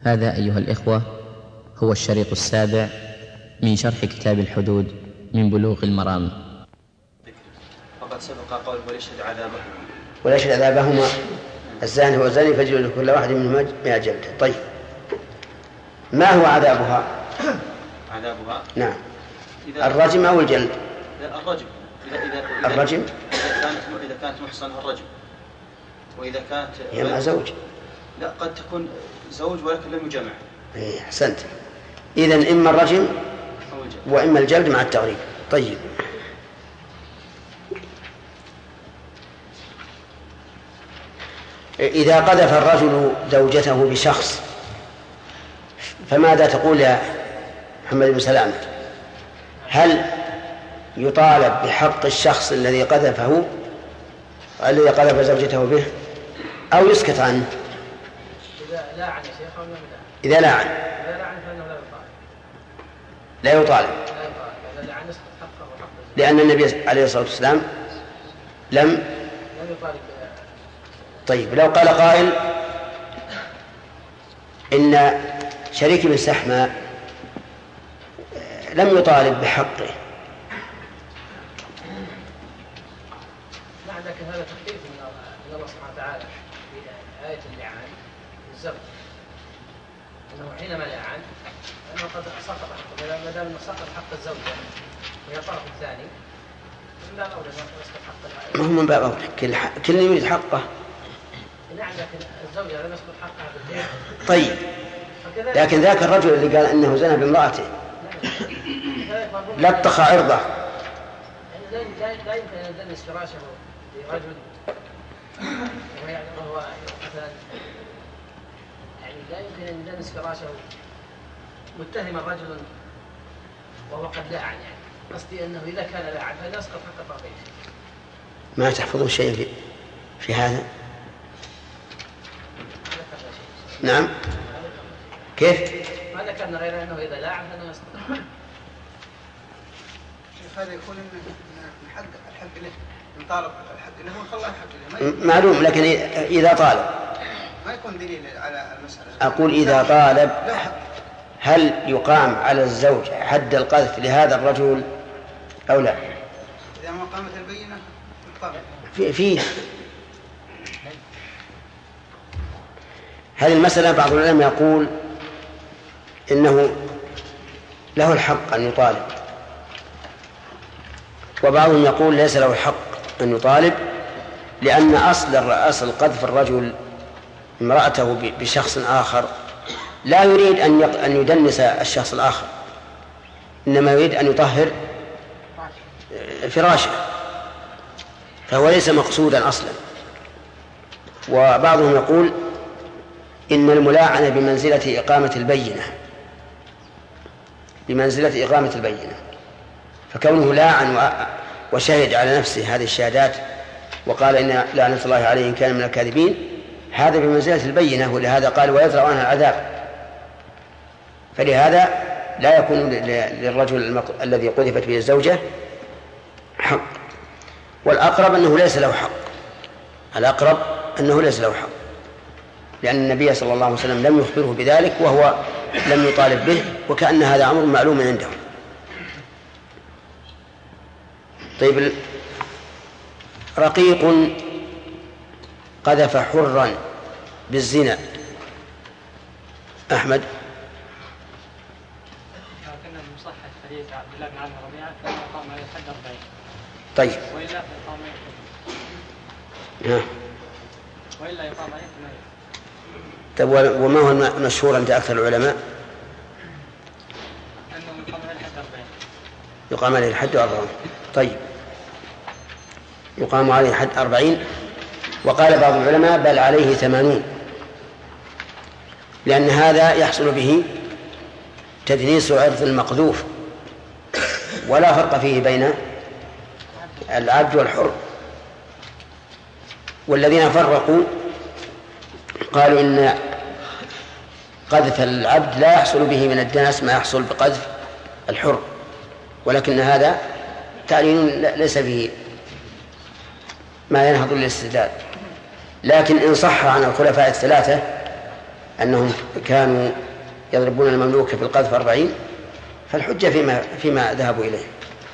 هذا أيها الإخوة هو الشريط السابع من شرح كتاب الحدود من بلوغ المرام. وقد سبق قول وليشهد عذابهما الزاني والزاني فاجلدوا كل واحد منهما 100 جلدة. طيب، ما هو عذابها؟ عذابها نعم، الرجم أو الجلد؟ الرجم. الرجم إذا كانت محصنة الرجم، وإذا كانت هي مع زوج. لا، قد تكون زوج ولكن لم يجمع. أحسنت. إذن إما الرجم وإما الجلد مع التغريب. طيب، إذا قذف الرجل زوجته بشخص فماذا تقول يا محمد بن سلامة؟ هل يطالب بحق الشخص الذي قذفه الذي قذف زوجته به أو يسكت عنه؟ إذا لاعن فإنه لا يطالب، لأن النبي عليه الصلاة والسلام لم يطالب. طيب، لو قال قائل إن شريك بن سحمة لم يطالب بحقه، لكن هذا تخفيف من الله سبحانه وتعالى في آية اللعان الزوج، أنه حينما لعن أنه قد سقط حقه، ما دام سقط حق الزوجة وهي الطرف الثاني من باب أولى أن يسقط حق. ما هو من باب أولى، كل يريد حقه. نعم، لكن الزوجة لم يسقط حقها بالدين. طيب، لكن ذاك الرجل اللي قال إنه زنى بامرأته لطخ عرضه، لا يمكن أن يدنس فراشه لرجل وهو مثلا، يعني لا يمكن أن يدنس فراشه متهما رجل وهو قد لاعن. يعني قصدي أنه إذا كان لاعن فلا يسقط حق الطرفين. ما تحفظون شيء في هذا؟ نعم، كيف؟ ما ذكرنا غير أنه إذا لاعن فلا يسقط. هذا يكون من حق الحق له، من طالب الحق له وخلاه الحق له. معلوم، لكن إذا طالب ما يكون دليل على المسألة. أقول إذا طالب هل يقام على الزوج حد القذف لهذا الرجل أو لا؟ إذا ما قامت البينة فيه هذه المسألة. بعض العلماء يقول إنه له الحق أن يطالب، وبعضهم يقول ليس له الحق أن يطالب، لأن أصل قذف الرجل امرأته بشخص آخر لا يريد أن يدنس الشخص الآخر، إنما يريد أن يطهر فراشه، فهو ليس مقصودا أصلا. وبعضهم يقول إن الملاعنة بمنزلة إقامة البينة، فكونه لاعن وشهد على نفسه هذه الشهادات وقال إن لعنة الله عليه إن كان من الكاذبين، هذا بمنزلة البينة، ولهذا قال ويدرأ عنها العذاب. فلهذا لا يكون للرجل الذي قذفت به الزوجة حق، والأقرب أنه ليس له حق، لأن النبي صلى الله عليه وسلم لم يخبره بذلك وهو لم يطالب به، وكأن هذا أمر معلوم عنده. طيب، رقيق قذف حرا بالزنا. أحمد. لكن المصحح حديث عبد الله بن عمرو ربيعة كان يقام عليه الحد 40. طيب، وإلا يقام عليه 8. طيب، وما هو المشهور عند أكثر العلماء؟ أنه يقام عليه الحد 40. طيب، يقام عليه الحد 40، وقال بعض العلماء بل عليه 80، لأن هذا يحصل به تدنيس عرض المقذوف، ولا فرق فيه بين العبد والحر. والذين فرقوا قالوا إن قذف العبد لا يحصل به من الدنس ما يحصل بقذف الحر، ولكن هذا تعليل ليس به ما ينهض للاستدلال. لكن إن صح عن الخلفاء الثلاثة أنهم كانوا يضربون المملوك في القذف 40، فالحجة فيما ذهبوا إليه.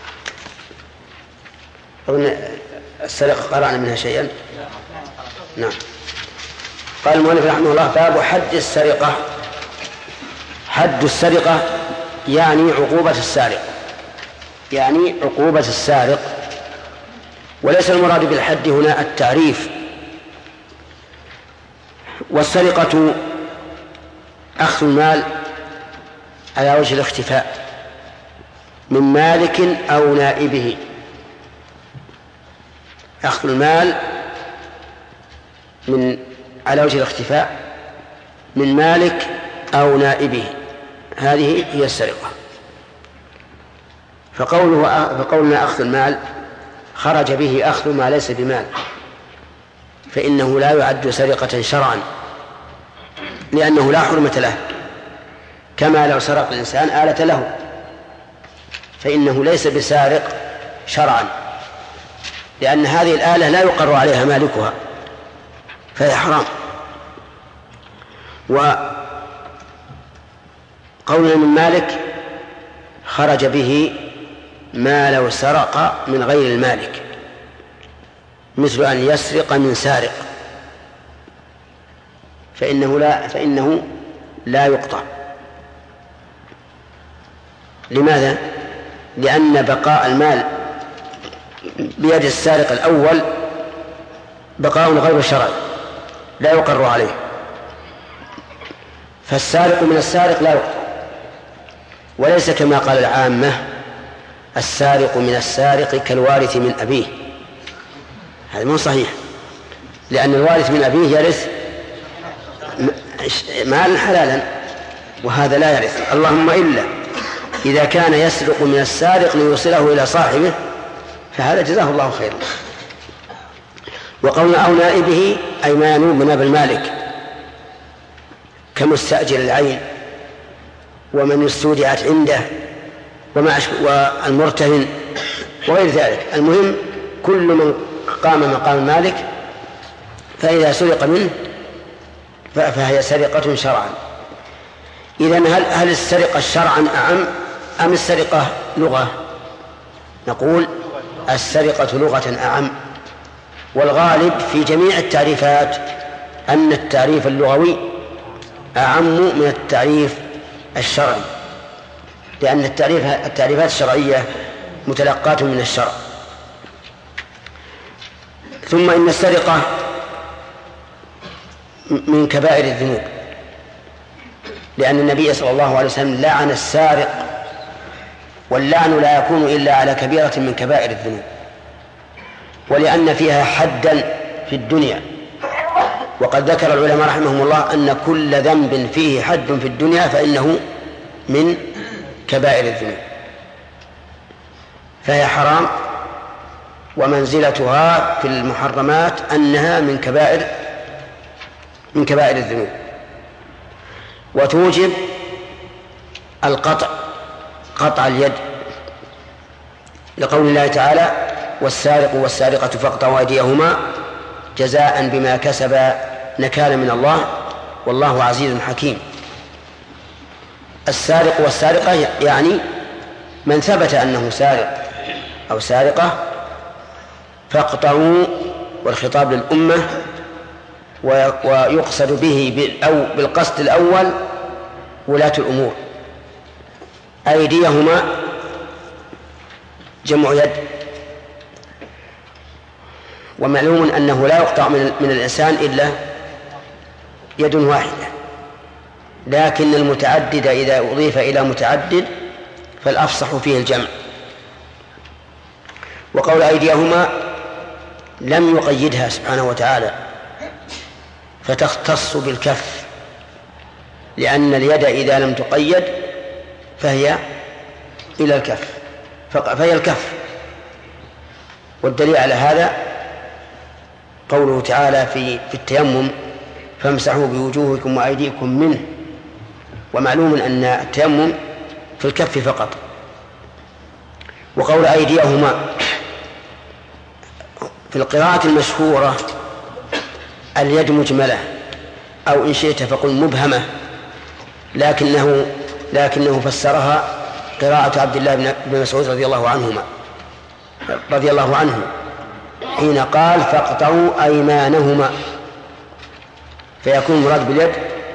أظن السرقة قرأنا منها شيئا. نعم. قال المؤلف رحمه الله: باب حد السرقة. حد السرقة يعني عقوبة السارق، يعني عقوبة السارق، وليس المراد بالحد هنا التعريف. والسرقة أخذ المال على وجه الاختفاء من مالك أو نائبه. أخذ المال على وجه الاختفاء من مالك أو نائبه، هذه هي السرقة. فقولنا أخذ المال خرج به أخذ ما ليس بمال، فإنه لا يعد سرقة شرعا، لأنه لا حرمة له، كما لو سرق الإنسان آلة له فإنه ليس بسارق شرعا، لأن هذه الآلة لا يقر عليها مالكها فهي حرام. وقولنا من مالك خرج به ما لو سرق من غير المالك، مثل أن يسرق من سارق، فإنه لا يقطع. لماذا؟ لأن بقاء المال بيد السارق الأول بقاء غير شرعي لا يقر عليه، فالسارق من السارق لا يقطع، وليس كما قال العامة: السارق من السارق كالوارث من أبيه. هذا مو صحيح، لأن الوارث من أبيه يرث مالا حلالا وهذا لا يرث، اللهم إلا إذا كان يسرق من السارق ليوصله إلى صاحبه فهذا جزاه الله خيرا. وقولنا أو نائبه أي ما ينوب من نائب المالك كمستأجر العين ومن استودعت عنده والمرتهن وغير ذلك. المهم كل من قام مقام المالك فإذا سرق منه فهي سرقة شرعا. إذن هل السرقة شرعا أعم أم السرقة لغة؟ نقول السرقة لغة أعم، والغالب في جميع التعريفات أن التعريف اللغوي أعم من التعريف الشرعي، لأن التعريفات الشرعية متلقاة من الشرع. ثم إن السرقة من كبائر الذنوب، لأن النبي صلى الله عليه وسلم لعن السارق، واللعن لا يكون إلا على كبيرة من كبائر الذنوب، ولأن فيها حدا في الدنيا. وقد ذكر العلماء رحمهم الله أن كل ذنب فيه حد في الدنيا فإنه من كبائر الذنوب، فهي حرام، ومنزلتها في المحرمات أنها من كبائر الذنوب، وتوجب قطع اليد، لقول الله تعالى: والسارق والسارقة فاقطعوا أيديهما جزاء بما كسبا نكالا من الله والله عزيز حكيم. السارق والسارقة يعني من ثبت أنه سارق أو سارقة فاقطعوا، والخطاب للأمة، ويقصد به بالقصد الأول ولاة الأمور. أيديهما جمع يد، ومعلوم أنه لا يقطع من الإنسان إلا يد واحدة، لكن المتعدد إذا أضيف إلى متعدد فالأفصح فيه الجمع. وقول أيديهما لم يقيدها سبحانه وتعالى فتختص بالكف، لأن اليد إذا لم تقيد فهي إلى الكف، فهي الكف. والدليل على هذا قوله تعالى في التيمم: فامسحوا بوجوهكم وأيديكم منه. ومعلوم أن التيمم في الكف فقط. وقول أيديهما في القراءة المشهورة اليد مجملة، أو إن شئت فقل مبهمة، لكنه فسرها قراءة عبد الله بن مسعود رضي الله عنه حين قال فاقطعوا أيمانهما، فيكون المراد باليد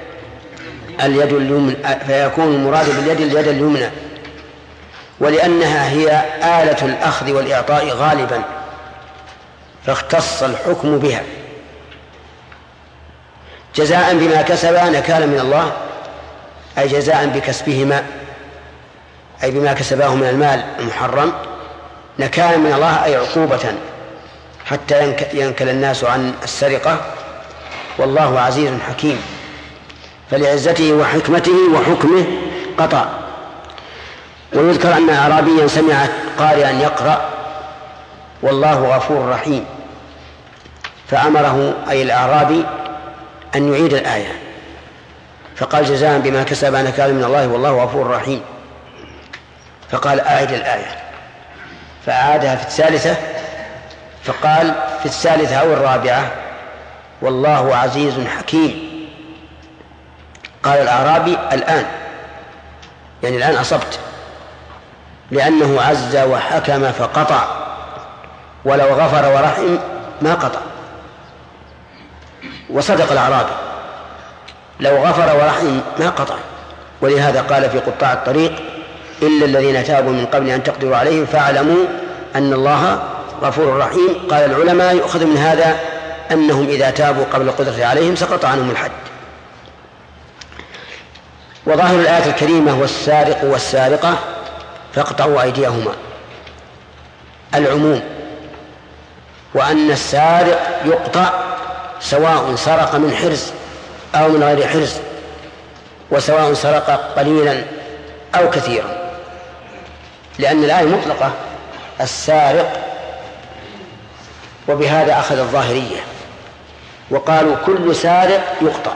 اليد اليمنى، ولأنها هي آلة الأخذ والإعطاء غالبا فاختص الحكم بها جزاء بما كسبا نكالا من الله، أي جزاء بكسبهما، أي بما كسباه من المال المحرم، نكالا من الله أي عقوبة حتى ينكل الناس عن السرقة، والله عزيز حكيم، فلعزته وحكمته وحكمه قطع. ويذكر أن أعرابيا سمع قارئا يقرأ والله غفور رحيم، فأمره أي الأعرابي أن يعيد الآية، فقال جزاء بما كسب نكالا من الله والله غفور رحيم، فقال أعد الآية، فأعادها في الثالثة، فقال في الثالثة أو الرابعة والله عزيز حكيم. قال الأعرابي الآن، يعني الآن أصبت، لأنه عز وحكم فقطع، ولو غفر ورحم ما قطع. وصدق الأعرابي، لو غفر ورحم ما قطع، ولهذا قال في قطاع الطريق إلا الذين تابوا من قبل أن تقدروا عليهم فاعلموا أن الله غفور رحيم. قال العلماء يؤخذ من هذا أنهم إذا تابوا قبل القدرة عليهم سقط عنهم الحد. وظاهر الآية الكريمة والسارق والسارقة فاقطعوا أيديهما العموم، وأن السارق يقطع سواء سرق من حرز أو من غير حرز، وسواء سرق قليلا أو كثيرا، لأن الآية مطلقة السارق، وبهذا أخذ الظاهرية وقالوا كل سارق يقطع،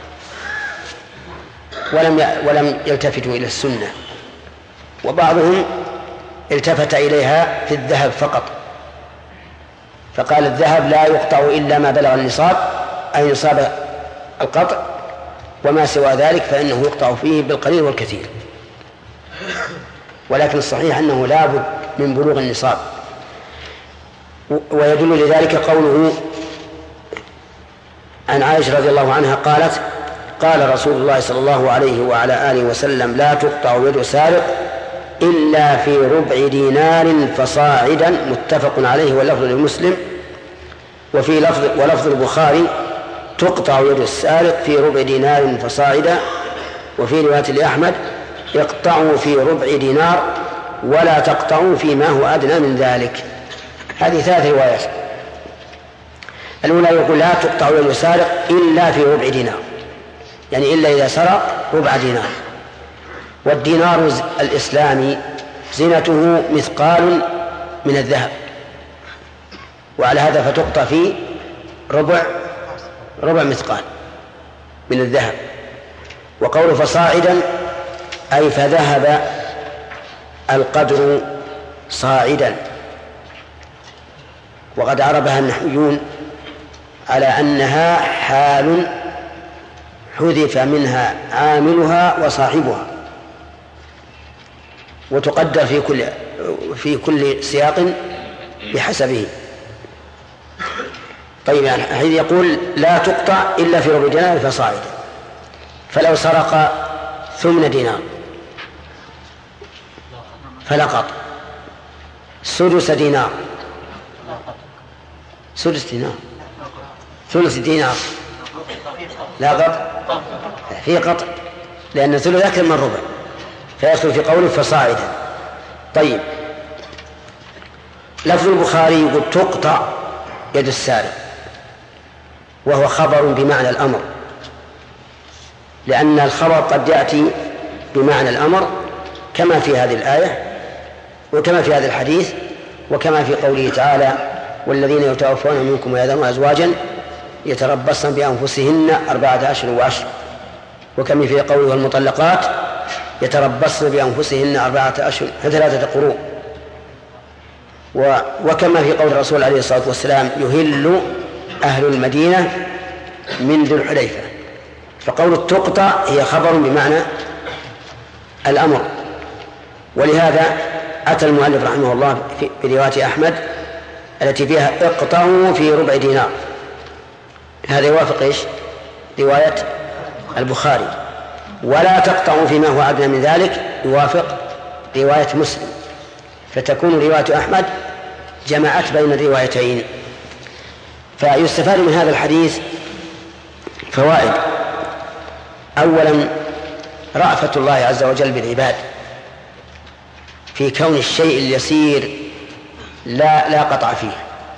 ولم يلتفتوا إلى السنة. وبعضهم التفت إليها في الذهب فقط، فقال الذهب لا يقطع إلا ما بلغ النصاب، أي نصاب القطع، وما سوى ذلك فإنه يقطع فيه بالقليل والكثير. ولكن الصحيح أنه لا بد من بلوغ النصاب. ويدل لذلك قوله عن عائشة رضي الله عنها قالت قال رسول الله صلى الله عليه وعلى آله وسلم لا تقطع يد سارق إلا في ربع دينار فصاعدا، متفق عليه واللفظ لمسلم. ولفظ البخاري تقطع يد السارق في ربع دينار فصاعدا، وفي رواية لأحمد يقطعوا في ربع دينار ولا تقطعوا فيما هو أدنى من ذلك. هذه 3 روايات. الأولى يقول لا تقطع يد السارق إلا في ربع دينار، يعني إلا إذا سرق ربع دينار. والدينار الإسلامي زينته مثقال من الذهب، وعلى هذا فتقطع في ربع مثقال من الذهب. وقول فصاعدا أي فذهب القدر صاعدا، وقد عربها النحويون على أنها حال حذف منها عاملها وصاحبها، وتقدر في كل سياق بحسبه. طيب، يعني حين يقول لا تقطع إلا في ربع دينار فصاعدا، فلو سرق 8 دينار فلا قطع، سدس دينار، ثلث دينار لا قطع، في قطع، لأن الثلث أكثر من ربع، فيدخل في قوله فصاعدا. طيب، لفظ البخاري يقول تقطع يد السارق، وهو خبر بمعنى الأمر، لأن الخبر قد يأتي بمعنى الأمر كما في هذه الآية وكما في هذا الحديث، وكما في قوله تعالى والذين يتوفون منكم ويذرون أزواجا يتربصن بأنفسهن 4 أشهر وعشر، وكما في قوله المطلقات يتربصن بأنفسهن 4 أشهر 3 قروء، وكما في قول الرسول عليه الصلاة والسلام يهل أهل المدينة من ذو الحليفة فقول تقطع هي خبر بمعنى الأمر. ولهذا أتى المؤلف رحمه الله في رواية أحمد التي فيها اقطعوا في ربع دينار، هذا يوافق إيش؟ رواية البخاري. ولا تقطعوا فيما هو أدنى من ذلك يوافق رواية مسلم، فتكون رواية أحمد جمعت بين الروايتين. فيستفاد من هذا الحديث فوائد. أولا رأفة الله عز وجل بالعباد في كون الشيء اليسير لا قطع فيه.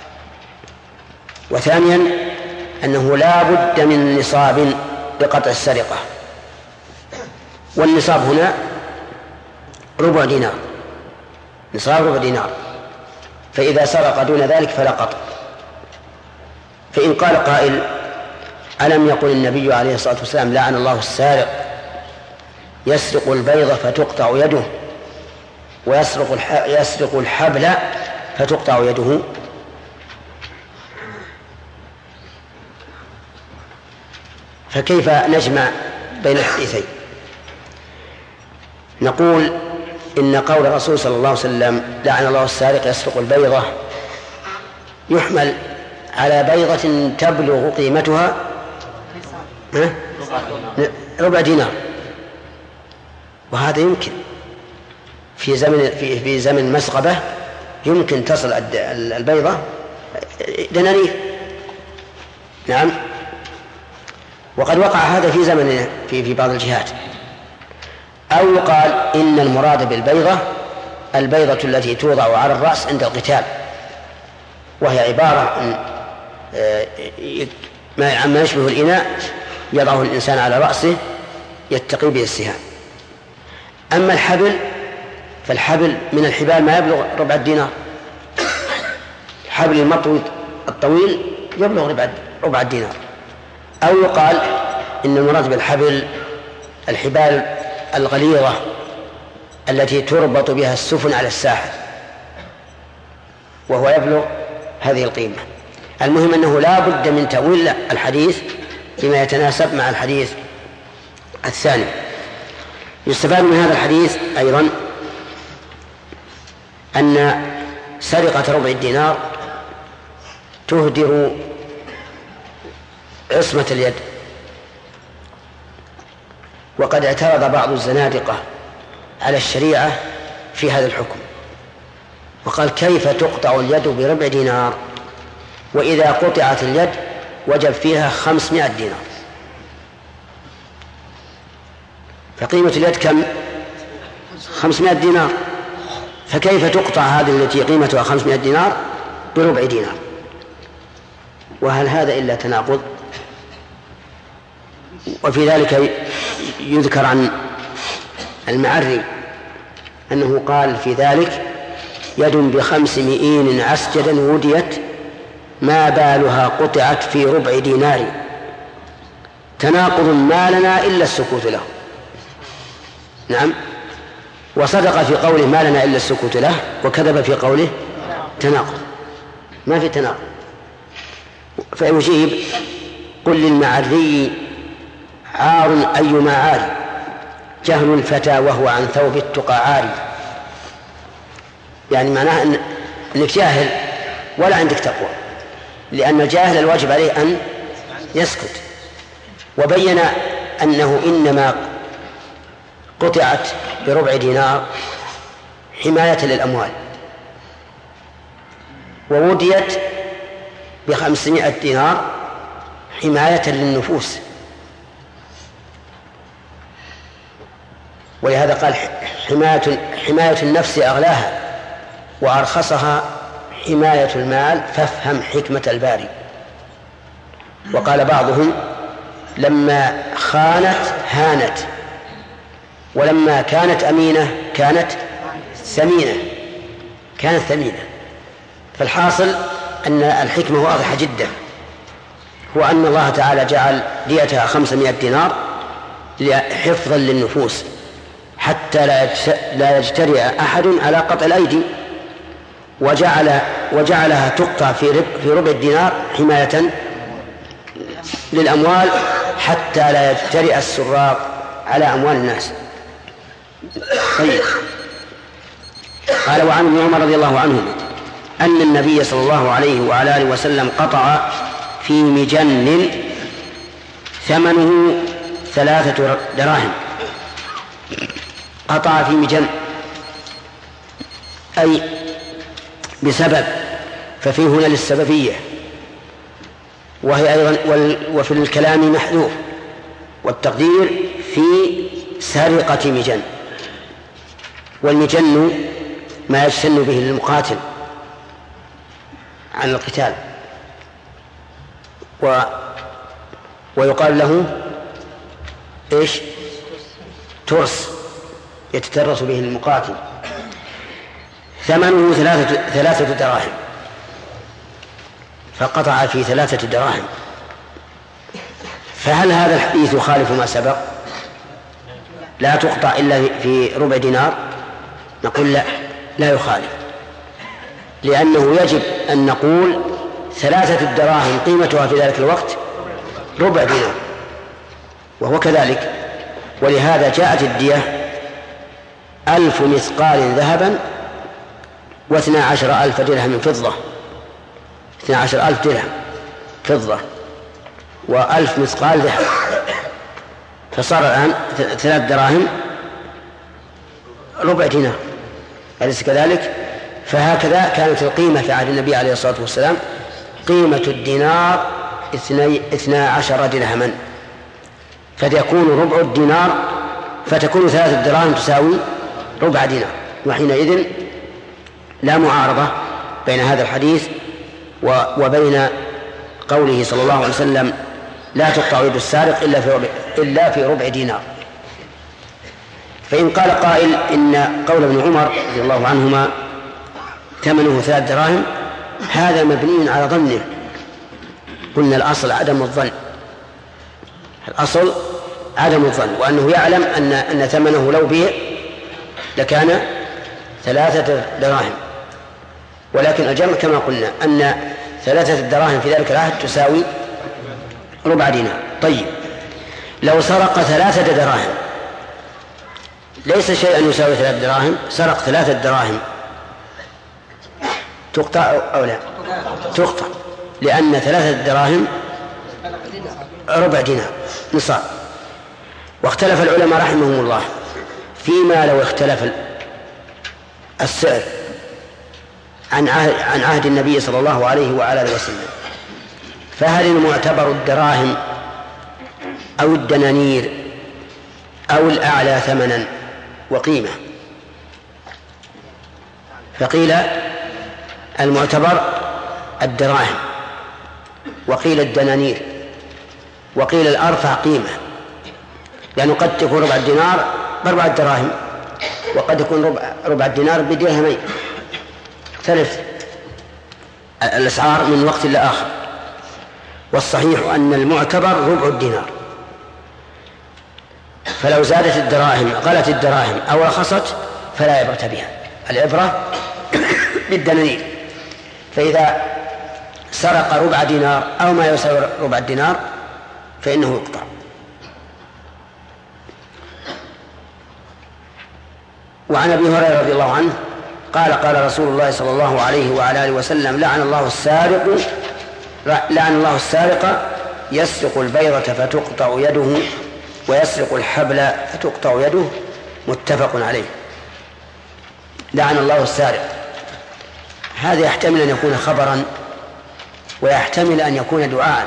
وثانيا أنه لا بد من نصاب لقطع السرقة، والنصاب هنا ربع دينار، نصاب ربع دينار، فإذا سرق دون ذلك فلا قطع. فإن قال قائل ألم يقل النبي عليه الصلاة والسلام لعن الله السارق يسرق البيضة فتقطع يده ويسرق الحبل فتقطع يده؟ فكيف نجمع بين الحديثين؟ نقول إن قول الرسول صلى الله عليه وسلم لعن الله السارق يسرق البيضة يحمل على بيضة تبلغ قيمتها ربع دينار، وهذا يمكن في زمن مسغبة يمكن تصل البيضة دنانير. نعم، وقد وقع هذا في زمن في بعض الجهات. أو يقال إن المراد بالبيضة البيضة التي توضع على الرأس عند القتال، وهي عبارة عن ما يشبه الإناء يضعه الإنسان على رأسه يتقي به السهام. أما الحبل فالحبل من الحبال ما يبلغ ربع الدينار، حبل المطوي الطويل يبلغ ربع الدينار. أو يقال إن المراد بالحبل الحبال الغليظة التي تربط بها السفن على الساحل، وهو يبلغ هذه القيمة. المهم أنه لا بد من تأويل الحديث بما يتناسب مع الحديث الثاني. يستفاد من هذا الحديث أيضا أن سرقة ربع الدينار تهدر عصمة اليد. وقد اعترض بعض الزنادقة على الشريعة في هذا الحكم، وقال كيف تقطع اليد بربع دينار وإذا قطعت اليد وجب فيها 500 دينار؟ فقيمة اليد كم؟ 500 دينار، فكيف تقطع هذه التي قيمتها 500 دينار بربع دينار؟ وهل هذا إلا تناقض؟ وفي ذلك يذكر عن المعري أنه قال في ذلك يد ب5 مئين عسجدا وديت ما بالها قطعت في ربع دينار، تناقض ما لنا إلا السكوت له. نعم، وصدق في قوله ما لنا إلا السكوت له، وكذب في قوله تناقض، ما في تناقض. فيجيب قل للمعري عار أيما عار جهل الفتى وهو عن ثوب التقى عاري. يعني معناه أنك جاهل ولا عندك تقوى، لأن الجاهل الواجب عليه أن يسكت. وبين أنه إنما قطعت بربع دينار حماية للأموال، ووديت ب500 دينار حماية للنفوس. ولهذا قال حماية النفس أغلاها وأرخصها حماية المال فافهم حكمة الباري. وقال بعضهم لما خانت هانت، ولما كانت أمينة كانت ثمينة. فالحاصل أن الحكمة واضحة جدا، هو أن الله تعالى جعل ديتها 500 دينار حفظا للنفوس حتى لا يجترئ أحد على قطع الأيدي، وجعلها تقطع في ربع الدينار حماية للأموال حتى لا يجترئ السراق على أموال الناس. طيب. قال وعن ابن عمر رضي الله عنه أن النبي صلى الله عليه وعلى آله وسلم قطع في مجن ثمنه 3 دراهم. قطع في مجن أي بسبب، ففيه هنا للسببية، وهي أيضا وفي الكلام محذوف، والتقدير في سرقة مجن. والمجن ما يجتن به للمقاتل عن القتال، ويقال له إيش؟ ترس، يتترس به المقاتل. ثمنه 3 دراهم، فقطع في 3 دراهم. فهل هذا الحديث يخالف ما سبق؟ لا تقطع إلا في ربع دينار. نقول لا يخالف، لأنه يجب أن نقول 3 دراهم قيمتها في ذلك الوقت ربع دينار، وهو كذلك. ولهذا جاءت الدية 1000 مثقال ذهبا و12,000 درهم فضة. 12,000 درهم فضة و1000 مثقال ذهب، فصار الآن 3 دراهم ربع دينار، أليس كذلك؟ فهكذا كانت القيمة في عهد النبي عليه الصلاة والسلام. قيمة الدينار 12 درهما، فتكون ربع الدينار، فتكون 3 دراهم تساوي ربع دينار. وحينئذ لا معارضة بين هذا الحديث وبين قوله صلى الله عليه وسلم لا تقطع يد السارق إلا في ربع دينار. فإن قال قائل إن قول ابن عمر رضي الله عنهما ثمنه 3 دراهم هذا مبني على ظنه، قلنا الأصل عدم الظن، الأصل عدم الظن، وأنه يعلم أن ثمنه لو بيع لكان 3 دراهم، ولكن الجمع كما قلنا أن 3 دراهم في ذلك العهد تساوي ربع دينار. طيب، لو سرق 3 دراهم، ليس شيئا يساوي 3 دراهم، سرق 3 دراهم، تقطع أو لا؟ تقطع، لأن 3 دراهم ربع دينار نصاب. واختلف العلماء رحمهم الله فيما لو اختلف السعر عن عهد النبي صلى الله عليه وعلى آله وسلم، فهل المعتبر الدراهم أو الدنانير أو الأعلى ثمنا وقيمة؟ فقيل المعتبر الدراهم، وقيل الدنانير، وقيل الأرفع قيمة، لأنه قد تكون ربع الدينار ب4 دراهم، وقد يكون ربع الدينار بدرهمين، ثلاث الأسعار من وقت لآخر. والصحيح أن المعتبر ربع الدينار، فلو زادت الدراهم غلت الدراهم أو رخصت فلا عبرة بها، العبرة بالدنانير. فإذا سرق ربع دينار أو ما يساوي ربع الدينار فإنه يقطع. وعن أبي هريرة رضي الله عنه قال قال رسول الله صلى الله عليه وعلى آله وسلم لعن الله السارق يسرق البيضة فتقطع يده ويسرق الحبل فتقطع يده، متفق عليه. لعن الله السارق، هذا يحتمل أن يكون خبرا ويحتمل أن يكون دعاء،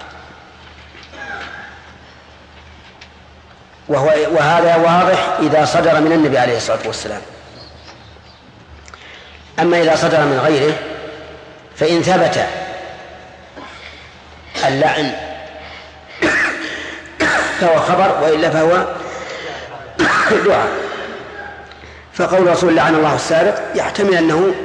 وهذا واضح إذا صدر من النبي عليه الصلاة والسلام. أما إذا صدر من غيره فإن ثبت اللعن فهو خبر، وإلا فهو دعاء. فقول رسول لعن الله السارق يحتمل أنه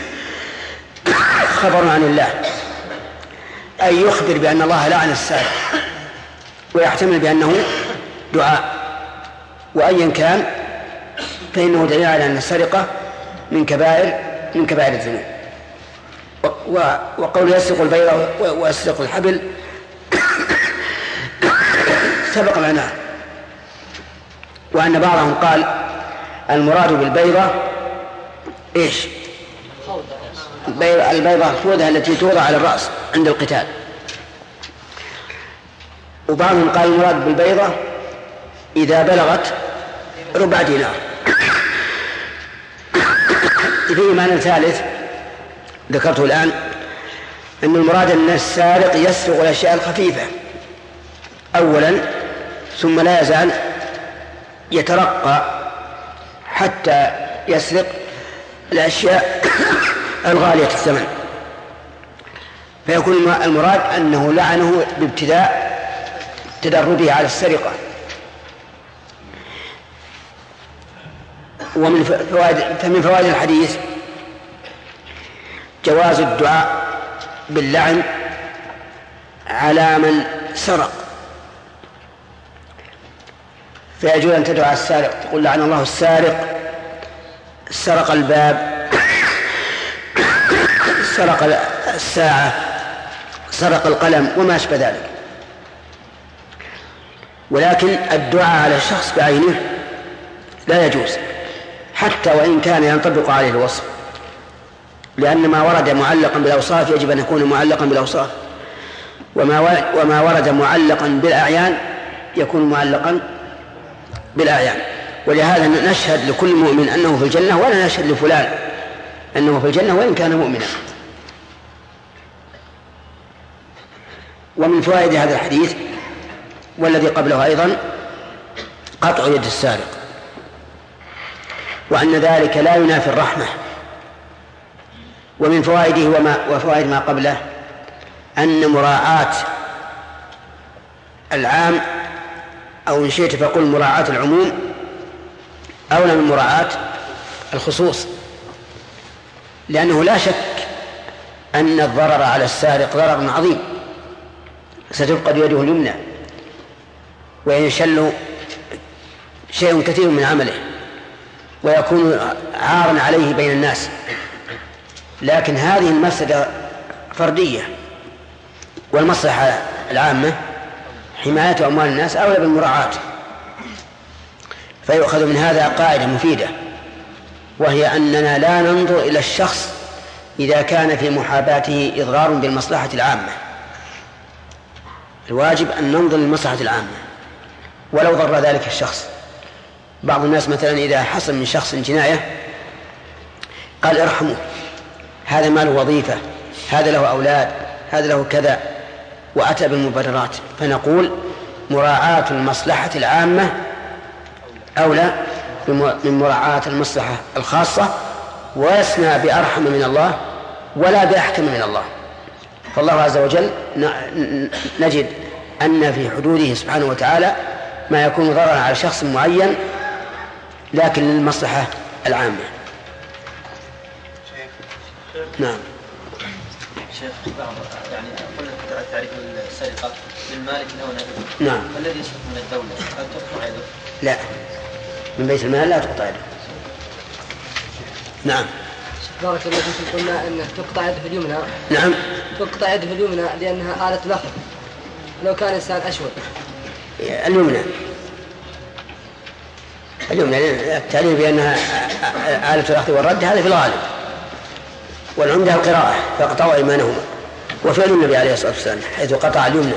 خبر عن الله، أي يخبر بأن الله لعن السارق، ويحتمل بأنه دعاء. وأيا كان فإنه دليل على أن السرقة من كبائر الذنوب. وقول يسرق البيضة ويسرق الحبل سبق معناه. وأن بعضهم قال المراد بالبيضة إيش؟ البيضة الخوذة التي توضع على الرأس عند القتال. وبعضهم قال المراد بالبيضة إذا بلغت ربع دينار. فيه معنى ثالث ذكرته الآن، أن المراد أن السارق يسرق الأشياء الخفيفة أولا، ثم لا يزال يترقى حتى يسرق الأشياء الغالية الثمن، فيكون المراد أنه لعنه بابتداء تدربه على السرقة. فمن فوائد الحديث جواز الدعاء باللعن على من سرق، فيجوز أن تدعو على السارق تقول لعن الله السارق، سرق الباب، سرق الساعة، سرق القلم وما أشبه ذلك. ولكن الدعاء على الشخص بعينه لا يجوز حتى وإن كان ينطبق عليه الوصف، لأن ما ورد معلقا بالأوصاف يجب أن يكون معلقا بالأوصاف، وما ورد معلقا بالأعيان يكون معلقا بالأعيان. ولهذا نشهد لكل مؤمن أنه في الجنة، ولا نشهد لفلان أنه في الجنة وإن كان مؤمنا. ومن فوائد هذا الحديث والذي قبله أيضا قطع يد السارق، وأن ذلك لا ينافي الرحمة. ومن فوائده وفوائد ما قبله أن مراعاة العام، أو إن شئت فقل مراعاة العموم، أولى من مراعاة الخصوص، لأنه لا شك أن الضرر على السارق ضرر عظيم، ستفقد يده اليمنى وينشل شيء كثير من عمله ويكون عارا عليه بين الناس. لكن هذه المفسدة فردية، والمصلحة العامة حماية أموال الناس أولى بالمراعاة. فيؤخذ من هذا قاعدة مفيدة، وهي أننا لا ننظر إلى الشخص إذا كان في محاباته إضرار بالمصلحة العامة. الواجب أن ننظر للمصلحة العامة ولو ضر ذلك الشخص. بعض الناس مثلا إذا حصل من شخص جناية قال ارحموا، هذا ما له وظيفة، هذا له أولاد، هذا له كذا، وأتى بالمبررات، فنقول مراعاة المصلحة العامة أولى من مراعاة المصلحة الخاصة، ولسنا بأرحم من الله ولا بأحكم من الله. فالله عز وجل نجد أن في حدوده سبحانه وتعالى ما يكون ضررا على شخص معين لكن للمصلحة العامة. نعم. شيخ بعض يعني قلنا تعريف السرقة للمالك أو نائبه. نعم. الذي يسرق من الدولة هل تقطع يده؟ لا، من بيت المال لا تقطع يده. نعم. بارك الله فيكم. قلنا أن تقطع يده اليمنى. نعم. تقطع يده اليمنى لأنها آلة لخذ، لو كان إنسان أشول. اليمنى التعليل بأنها آلة الأخذ والرد هذا في الغالب، والعمدة القراءة فقطعوا أيمانهما، وفعل النبي عليه الصلاة والسلام حيث قطع اليمنى.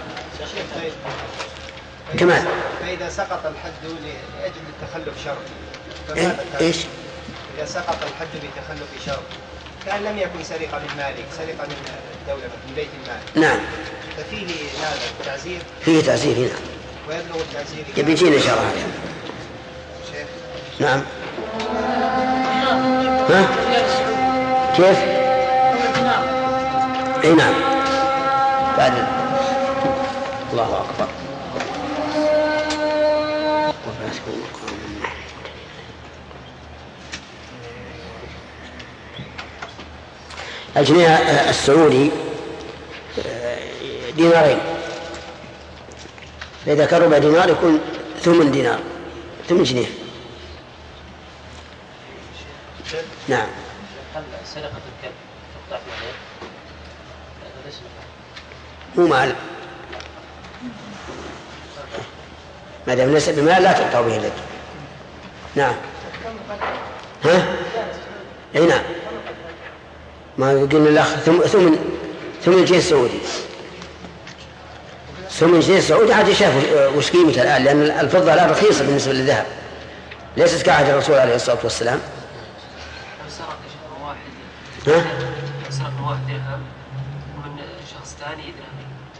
كمان فإذا سقط الحد لأجل التخلف شرط إيش؟ إذا سقط الحد بتخلف شرط كان لم يكن سرقة من مالك، سرقة من الدولة من بيت المال. نعم. ففيه هذا التعزير. فيه تعزير هنا. ويبلغ التعزير. يبي يجينا إن شاء الله. شيخ. نعم. ها؟ كيف؟ اي نعم. بعد الله أكبر. الجنيه السعودي دينارين، فإذا كان ربع دينار يكون 8 دينار، 8 جنيه. نعم. سرقة الكلب تقطع في اليد؟ مو مال. ما دام ليس بمال لا تقطع به اليد. نعم. ها؟ اي نعم. ما قلنا الأخ ثمن الجنيه السعودي. ثمن الجنيه السعودي عاد يشاف وش قيمته الآن، لأن الفضة الآن رخيصة بالنسبة للذهب، ليست كعهد الرسول عليه الصلاة والسلام. سرق واحد درهم ومن شخص ثاني درهم.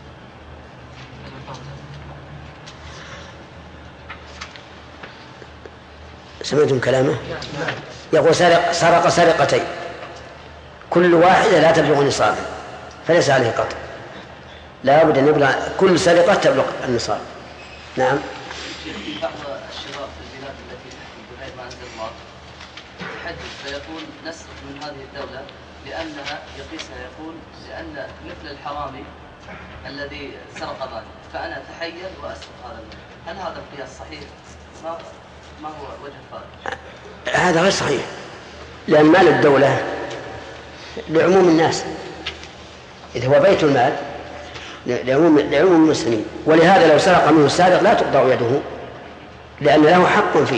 سمعتم كلامه؟ يقول سرق سرقتين كل واحدة لا تبلغ نصابا فليس عليه قطع، لا بد أن يبلغ كل سرقة تبلغ النصاب. نعم. في بعض الشباب في البلاد التي تحكم بغير ما أنزل الله يحدث فيقول نسرق من هذه الدولة لأنها يقيسها، يقول لأن مثل الحرامي الذي سرق مال فأنا أتحيل وأسرق هذا المال. هل هذا القياس صحيح؟ ما هو وجه الفارق؟ هذا غير صحيح، لأن مال الدولة لعموم الناس، إذا هو بيت المال لعموم المسلمين، ولهذا لو سرق منه السارق لا تقطع يده لأن له حق فيه،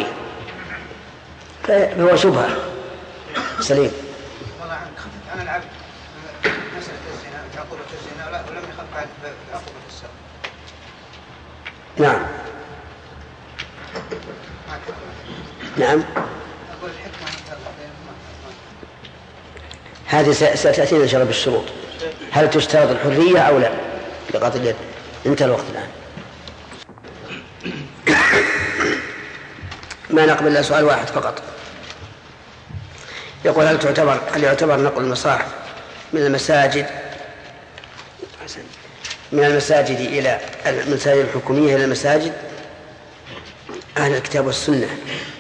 فهو شبهة. سليم. والله خفت عن العبد مسألة الزنا عقوبة الزنا ولم يخف عقوبة السرقة. نعم. نعم. أقول الحكمة هذه ستأتينا إن شاء الله بالشروط، هل تشترط الحرية أو لا لقطع اليد. انتهى الوقت الآن. ما نقبل إلا سؤال واحد فقط. يقول هل يعتبر نقل المصاحف من المساجد إلى المساجد الحكومية إلى المساجد أهل الكتاب والسنة؟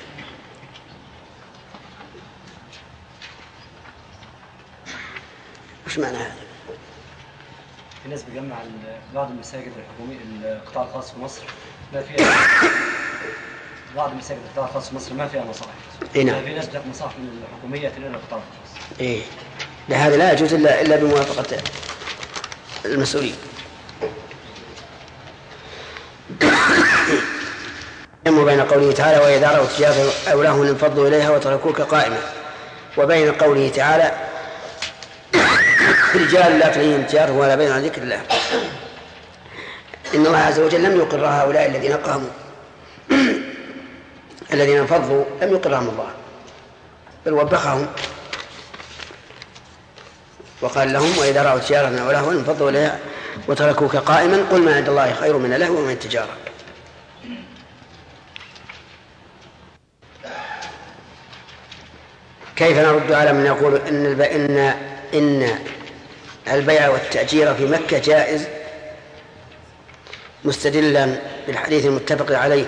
وش معنى هذا؟ في ناس بتجمع بعض المساجد الحكومية القطاع الخاص في مصر ما فيها بعض المساجد القطاع الخاص في مصر ما فيها مصاحف. نعم. في ناس بتاخد مصاحف من الحكومية إلى القطاع الخاص. إيه. هذا لا يجوز إلا بموافقة المسؤولين. بين قوله تعالى وإذا رأوا تجارة أو لهوا انفضوا إليها وتركوك قائما، وبين قوله تعالى رجال لا تلهيهم تجارة ولا بيع عن ذكر الله. إن الله عز وجل لم يقر هؤلاء الذين قاموا الذين انفضوا، لم يقرهم الله بل وبخهم وقال لهم وإذا رأوا تجارة أو لهوا انفضوا إليها وتركوك قائما قل ما عند الله خير من اللهو ومن التجارة. كيف نرد على من يقول إن البيع والتأجير في مكة جائز مستدلا بالحديث المتفق عليه؟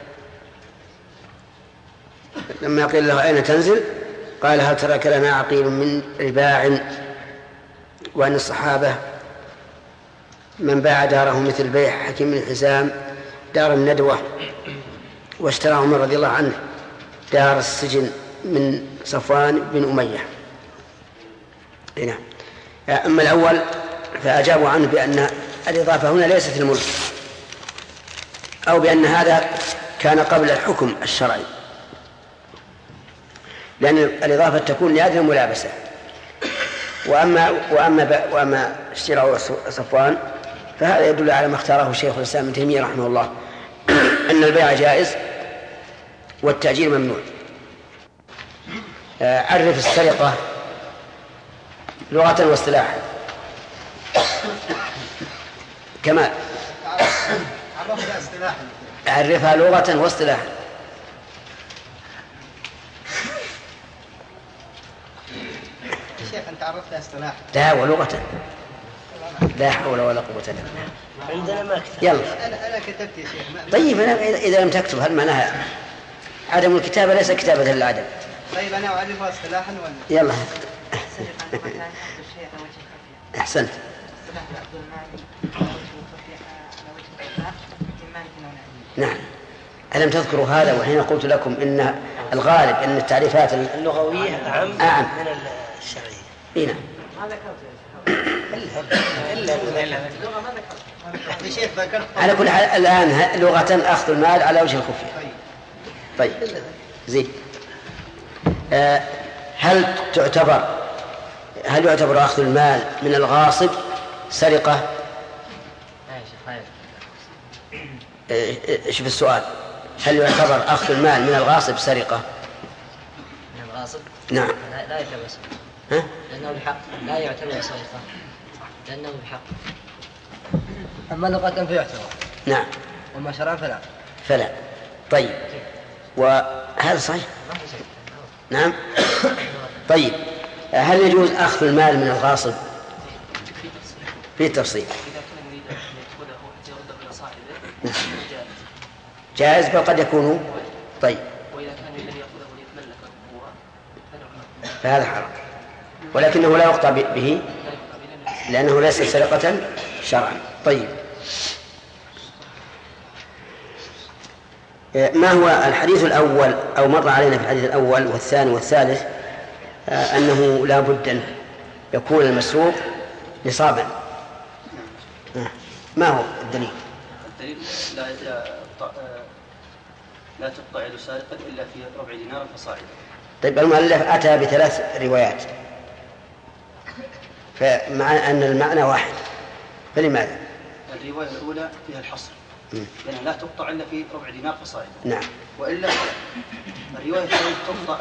لما قيل له أين تنزل قال هل ترك لنا عقيل من رباع، وأن الصحابة من باع داره مثل بيع حكيم بن حزام دار الندوة، واشترى عمر رضي الله عنه دار السجن من صفوان بن أمية. هنا. أما الأول فأجابوا عنه بأن الإضافة هنا ليست الملك، أو بأن هذا كان قبل الحكم الشرعي، لأن الإضافة تكون لأجل الملابسة. وأما اشتراء صفوان فهذا يدل على ما اختاره شيخ الإسلام ابن تيمية رحمه الله أن البيع جائز والتأجير ممنوع. عرف السرقة لغة واصطلاحا. كمال عرفها لغة واصطلاحا. شيخ أنت عرفتها اصطلاحا. لا ولغة لا حول ولا قوة إلا بالله. عندنا ما كتبت. يلا أنا كتبت يا شيخ. طيب إذا لم تكتب هل معناها عدم الكتابة ليس كتابة للعدم؟ طيب أنا أعرفها اصطلاحا ولا؟ يلا أحسنت. نعم. ألم تذكروا هذا وحين قلت لكم إن الغالب أن التعريفات اللغوية أعم من الشرعية؟ إيه نعم. ما ذكرت إلا اللغة ما ذكرت. على كل حال الآن لغة أخذ المال على وجه الخفية. طيب زين. هل يعتبر أخذ المال من الغاصب سرقة؟ شوف السؤال، هل يعتبر أخذ المال من الغاصب سرقة؟ من الغاصب؟ نعم. لا يعتبر سرقة. لأنه بحق. لا يعتبر سرقة لأنه بحق. أما لغة فيعتبر. نعم. وما شرعا فلا. طيب، وهذا صحيح. نعم. طيب، هل يجوز أخذ المال من الغاصب؟ في تفصيل. جائز بل قد يكون. طيب، فهذا حرام، ولكنه لا يقطع به لأنه ليس سرقة شرعا. طيب، ما هو الحديث الأول أو مر علينا في الحديث الأول والثاني والثالث أنه لا بد أن يكون المسروق نصابا؟ ما هو الدليل؟ الدليل لا تقطع يد سارق إلا في ربع دينار فصاعدا. طيب، المؤلف أتى بثلاث روايات فمع أن المعنى واحد، فلماذا؟ الرواية الأولى فيها الحصر، يعني لا تقطع إلا في ربع دينار فصاعدا. نعم. وإلا الرواية الثانية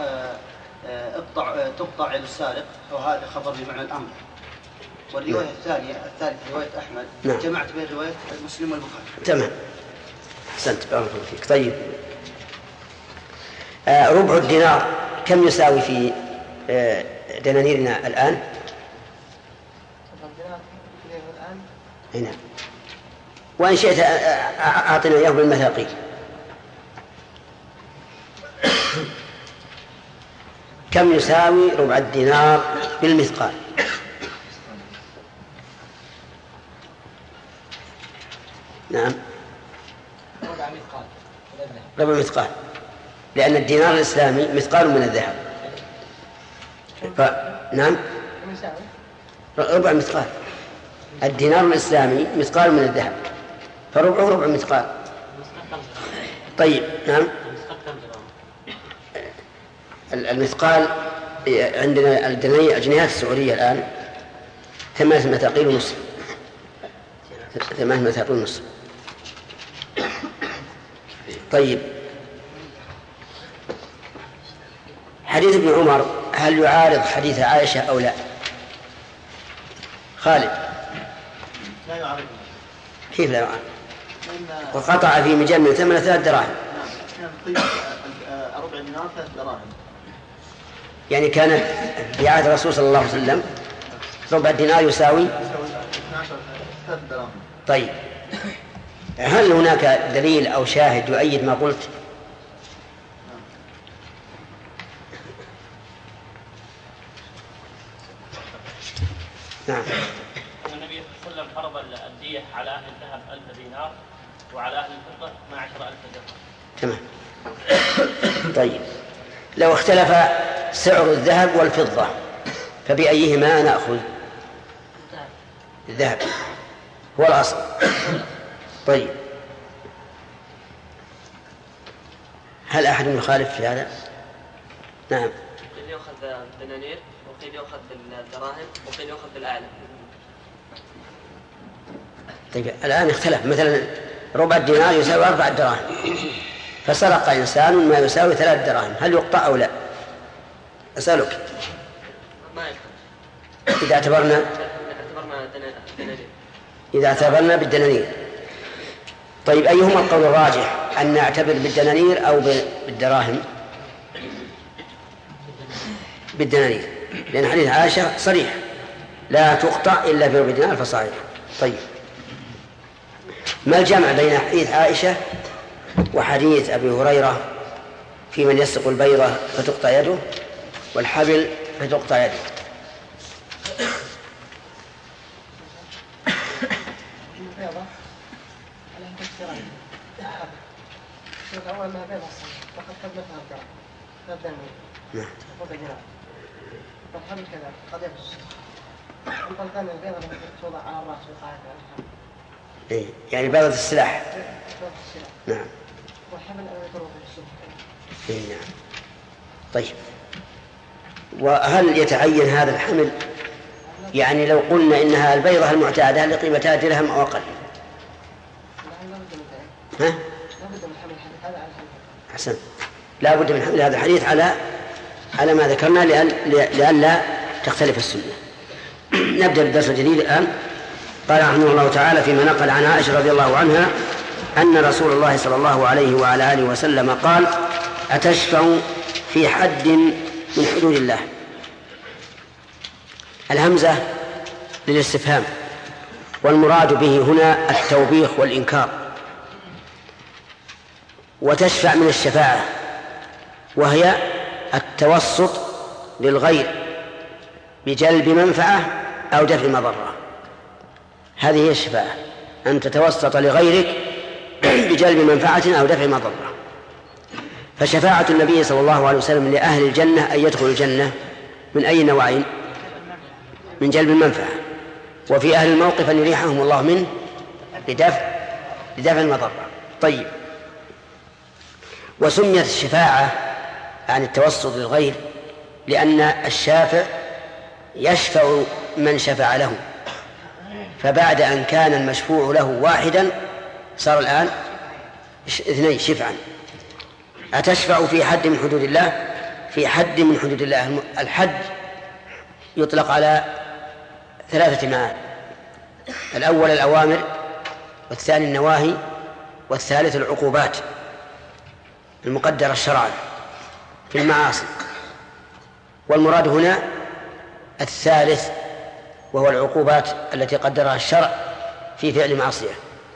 تقطع يد السارق، وهذا خبر بمعنى الأمر. والرواية الثالثة رواية أحمد. نعم. جمعت بين رواية مسلم والبخاري. تمام، أحسنت، بارك الله فيك. طيب، ربع الدينار كم يساوي في دنانيرنا الآن؟ هنا، وإن شئت أعطنا إياه بالمثاقيل. كم يساوي ربع الدينار بالمثقال؟ نعم، ربع مثقال، لأن الدينار الإسلامي مثقال من الذهب. نعم، ربع مثقال. الدينار الإسلامي مثقال من الذهب، فربعه ربع مثقال. طيب، نعم. المثقال عندنا الجنيهات السعودية الآن 8 مثاقيل ونصف. 8 مثاقيل ونصف. طيب، حديث ابن عمر هل يعارض حديث عائشة أو لا؟ خالد. لا يعارض. كيف لا يعارض؟ وقطع في مجال من ثمن 3 دراهم. نعم، ربع دينار 3 دراهم. يعني كانت في عهد الرسول صلى الله عليه وسلم ربع دينار يساوي 3 دراهم. طيب، هل هناك دليل أو شاهد يؤيد ما قلت؟ نعم. النبي صلى الله عليه وسلم فرض الدية على أهل الذهب 1000 دينار وعلى أهل الفضة 12,000 درهم. تمام. طيب، لو اختلف سعر الذهب والفضة فبأيهما نأخذ؟ الذهب هو الأصل. طيب، هل أحد يخالف في هذا؟ نعم. قيل يأخذ بالدنانير، وقيل يأخذ بالدراهم، وقيل يأخذ بالأعلى. طيب، الآن اختلف، مثلا ربع الدينار يساوي 4 دراهم، فسرق إنسان ما يساوي 3 دراهم، هل يقطع أو لا؟ أسألك. ما يقطع. إذا اعتبرنا بالدنانير. طيب، أيهما القول الراجح، أن نعتبر بالدنانير أو بالدراهم؟ بالدنانير، لأن حديث عائشة صريح لا تقطع إلا بربع دينار فصاعدا. طيب، ما الجمع بين حديث عائشة وحديث أبي هريرة في من يسرق البيضة فتقطع يده والحبل فتقطع يده؟ أول ما بيض فقد ثبتها الدم. نعم. فالحبل كذا قد يفسد. الثاني البيضة التي توضع على الرأس وقاعدة. إيه؟ يعني بلغة السلاح. نعم. والحمل أو يضرب بالسلاح. إيه نعم. طيب، وهل يتعين هذا الحمل؟ يعني لو قلنا إنها البيضة المعتادة اللي قيمتها درهم أو أقل. ها؟ أحسن، لا بد من حمل هذا الحديث على ما ذكرنا لئلا تختلف السنة. نبدأ بالدرس الجديد الآن. قال رحمه الله تعالى فيما نقل عن عائشة رضي الله عنها أن رسول الله صلى الله عليه وعلى آله وسلم قال: أتشفع في حد من حدود الله؟ الهمزة للاستفهام، والمراد به هنا التوبيخ والإنكار. وتشفع من الشفاعة، وهي التوسط للغير بجلب منفعة أو دفع مضرة. هذه هي الشفاعة، أن تتوسط لغيرك بجلب منفعة أو دفع مضرة. فشفاعة النبي صلى الله عليه وسلم لأهل الجنة أن يدخلوا الجنة من أي نوعين؟ من جلب المنفعة، وفي أهل الموقف أن يريحهم الله منه لدفع المضرة. طيب، وسميت الشفاعة عن التوسط للغير لأن الشافع يشفع من شفع له، فبعد أن كان المشفوع له واحدا صار الآن اثنين شفعا. أتشفع في حد من حدود الله؟ في حد من حدود الله، الحد يطلق على 3 معاني: الأول الأوامر، والثاني النواهي، والثالث العقوبات المقدرة شرعا في المعاصي. والمراد هنا الثالث، وهو العقوبات التي قدرها الشرع في فعل معصية.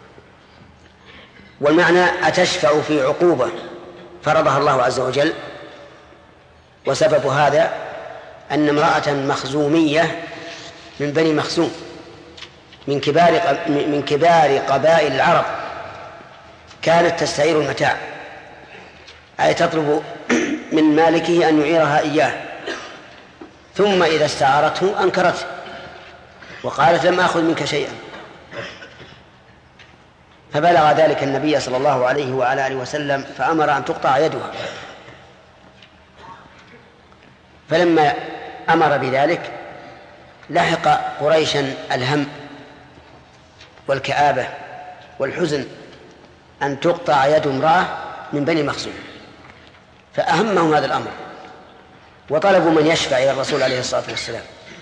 والمعنى أتشفع في عقوبة فرضها الله عز وجل، وسبب هذا أن امرأة مخزومية من بني مخزوم من كبار قبائل العرب كانت تستعير المتاع، أي تطلب من مالكه أن يعيرها إياه، ثم إذا استعارته أنكرته وقالت: لم أخذ منك شيئا. فبلغ ذلك النبي صلى الله عليه وعلى آله وسلم فأمر أن تقطع يدها. فلما أمر بذلك لحق قريشا الهم والكآبة والحزن أن تقطع يد امرأة من بني مخزوم، فأهمهم هذا الأمر وطلبوا من يشفع إلى الرسول عليه الصلاة والسلام،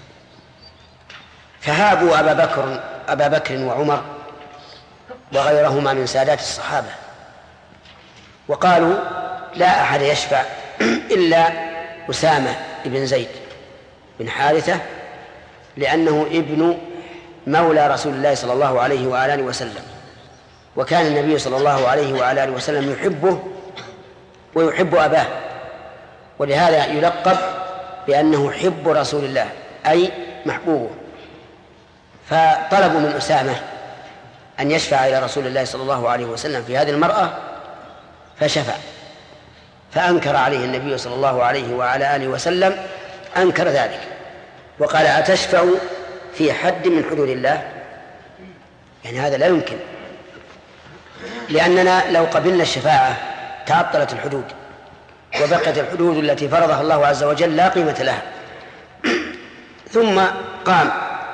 فهابوا أبا بكر وعمر وغيرهما من سادات الصحابة، وقالوا: لا أحد يشفع إلا أسامة بن زيد بن حارثة، لأنه ابن مولى رسول الله صلى الله عليه وآله وسلم، وكان النبي صلى الله عليه وآله وسلم يحبه ويحب أباه، ولهذا يلقب بأنه حب رسول الله أي محبوبه. فطلبوا من أسامة أن يشفع إلى رسول الله صلى الله عليه وسلم في هذه المرأة، فشفع، فأنكر عليه النبي صلى الله عليه وعلى آله وسلم، أنكر ذلك وقال: أتشفع في حد من حدود الله؟ يعني هذا لا يمكن، لأننا لو قبلنا الشفاعة تعطلت الحدود وبقيت الحدود التي فرضها الله عز وجل لا قيمة لها. ثم قام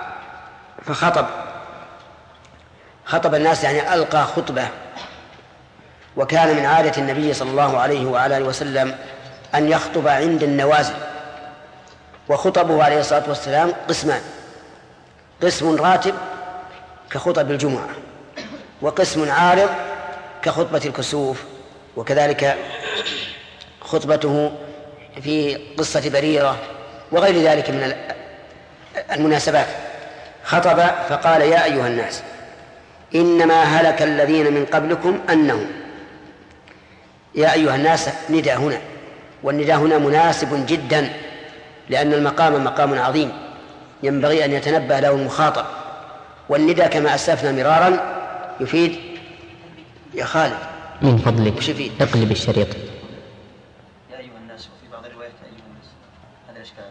فخطب الناس، يعني ألقى خطبة. وكان من عادة النبي صلى الله عليه وعلى آله وسلم أن يخطب عند النوازل، وخطبه عليه الصلاة والسلام قسمان: قسم راتب كخطب الجمعة، وقسم عارض كخطبة الكسوف، وكذلك خطبته في قصة بريرة وغير ذلك من المناسبات. خطب فقال: يا أيها الناس، إنما هلك الذين من قبلكم أنهم. يا أيها الناس نداء هنا، والنداء هنا مناسب جدا، لأن المقام مقام عظيم ينبغي أن يتنبه له المخاطب. والنداء كما أسلفنا مرارا يفيد. يا خالد من فضلك اقلب الشريط. يا أيها الناس، وفي بعض الروايات يا أيها الناس. هذا إشكال.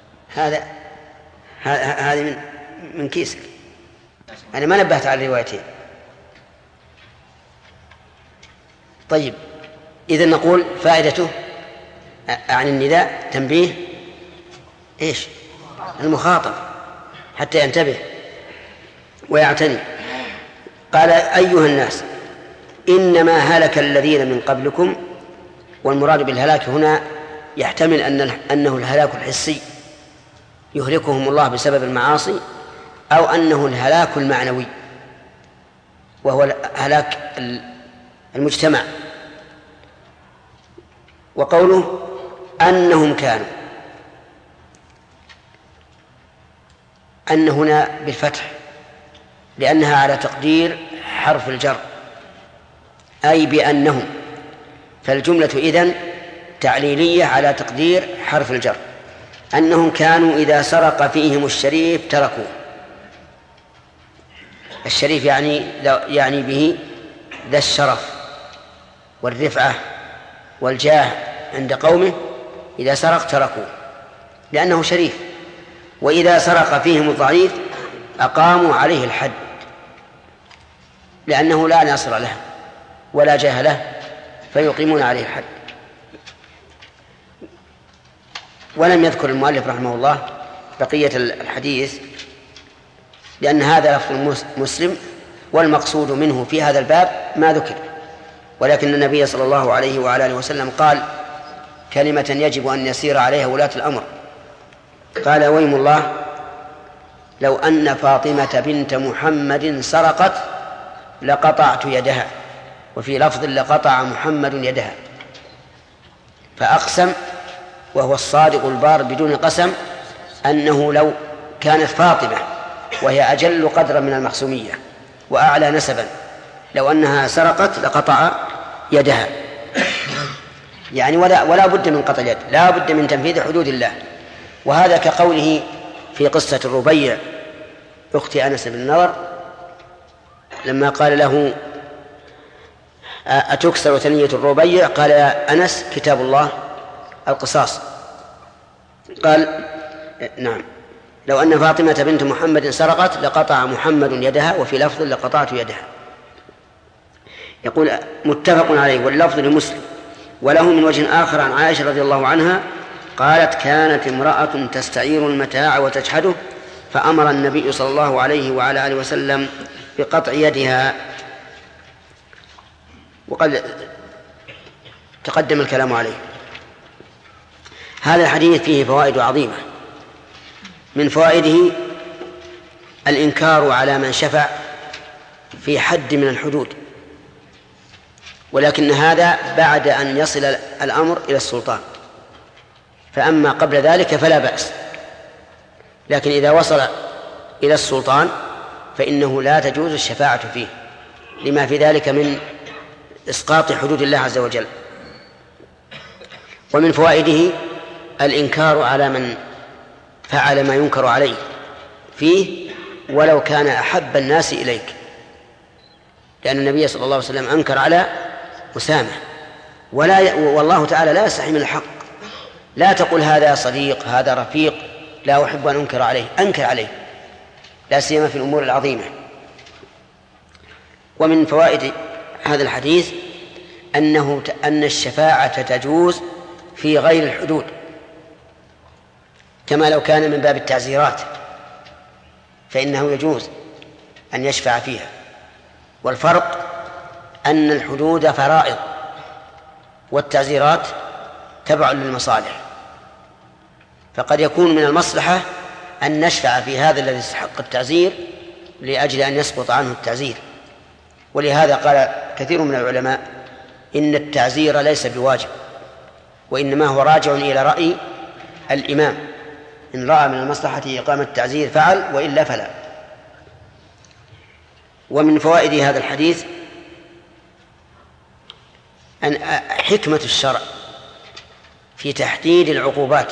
هذه من كيسك. أنا ما نبهت على الروايتين. طيب، إذا نقول فائدته عن النداء تنبيه إيش؟ المخاطب حتى ينتبه ويعتني. قال أيها الناس إنما هلك الذين من قبلكم، والمراد بالهلاك هنا يحتمل أنه الهلاك الحسي يهلكهم الله بسبب المعاصي، أو أنه الهلاك المعنوي وهو هلاك المجتمع. وقوله أنهم كانوا، أن هنا بالفتح لأنها على تقدير حرف الجر، أي بأنهم، فالجملة إذن تعليلية على تقدير حرف الجر. أنهم كانوا إذا سرق فيهم الشريف تركوه. الشريف يعني به ذا الشرف والرفعة والجاه عند قومه، إذا سرق تركوه لأنه شريف. وإذا سرق فيهم الضعيف أقاموا عليه الحد، لأنه لا ناصر له ولا جاه له، فيقيمون عليه الحد. ولم يذكر المؤلف رحمه الله بقية الحديث لأن هذا لفظ مسلم، والمقصود منه في هذا الباب ما ذكر. ولكن النبي صلى الله عليه وعلى آله وسلم قال كلمة يجب أن يسير عليها ولاة الأمر، قال ويم الله لو أن فاطمة بنت محمد سرقت لقطعت يدها، وفي لفظ لقطع محمد يدها. فأقسم، وهو الصادق البار بدون قسم، أنه لو كانت فاطمة وهي أجل قدرا من المخزومية وأعلى نسبا، لو أنها سرقت لقطع يدها. يعني ولا بد من قطع اليد، لا بد من تنفيذ حدود الله. وهذا كقوله في قصة الربيع أخت أنس بن نضر لما قال له أتكسر ثنية الربيع؟ قال يا أنس كتاب الله القصاص. قال نعم، لو أن فاطمة بنت محمد سرقت لقطع محمد يدها، وفي لفظ لقطعت يدها. يقول متفق عليه، واللفظ لمسلم. وله من وجه آخر عن عائشة رضي الله عنها قالت كانت امرأة تستعير المتاع وتجحده، فأمر النبي صلى الله عليه وعلى آله وسلم بقطع يدها. وقد تقدم الكلام عليه. هذا الحديث فيه فوائد عظيمة. من فوائده الإنكار على من شفع في حد من الحدود، ولكن هذا بعد أن يصل الأمر إلى السلطان، فأما قبل ذلك فلا بأس. لكن إذا وصل إلى السلطان فإنه لا تجوز الشفاعة فيه، لما في ذلك من إسقاط حدود الله عز وجل. ومن فوائده الإنكار على من فعل ما ينكر عليه فيه ولو كان أحب الناس إليك، لأن النبي صلى الله عليه وسلم أنكر على أسامة، والله تعالى لا يستحي من الحق. لا تقل هذا صديق هذا رفيق لا أحب أن أنكر عليه، أنكر عليه، لا سيما في الأمور العظيمة. ومن فوائد هذا الحديث أن الشفاعة تجوز في غير الحدود، كما لو كان من باب التعزيرات فإنه يجوز أن يشفع فيها. والفرق أن الحدود فرائض والتعزيرات تبع للمصالح، فقد يكون من المصلحة أن نشفع في هذا الذي يستحق التعزير لأجل أن يسقط عنه التعزير. ولهذا قال كثير من العلماء إن التعزير ليس بواجب، وإنما هو راجع إلى رأي الإمام، إن رأى من المصلحة إقامة التعزير فعل، وإلا فلا. ومن فوائد هذا الحديث أن حكمة الشرع في تحديد العقوبات،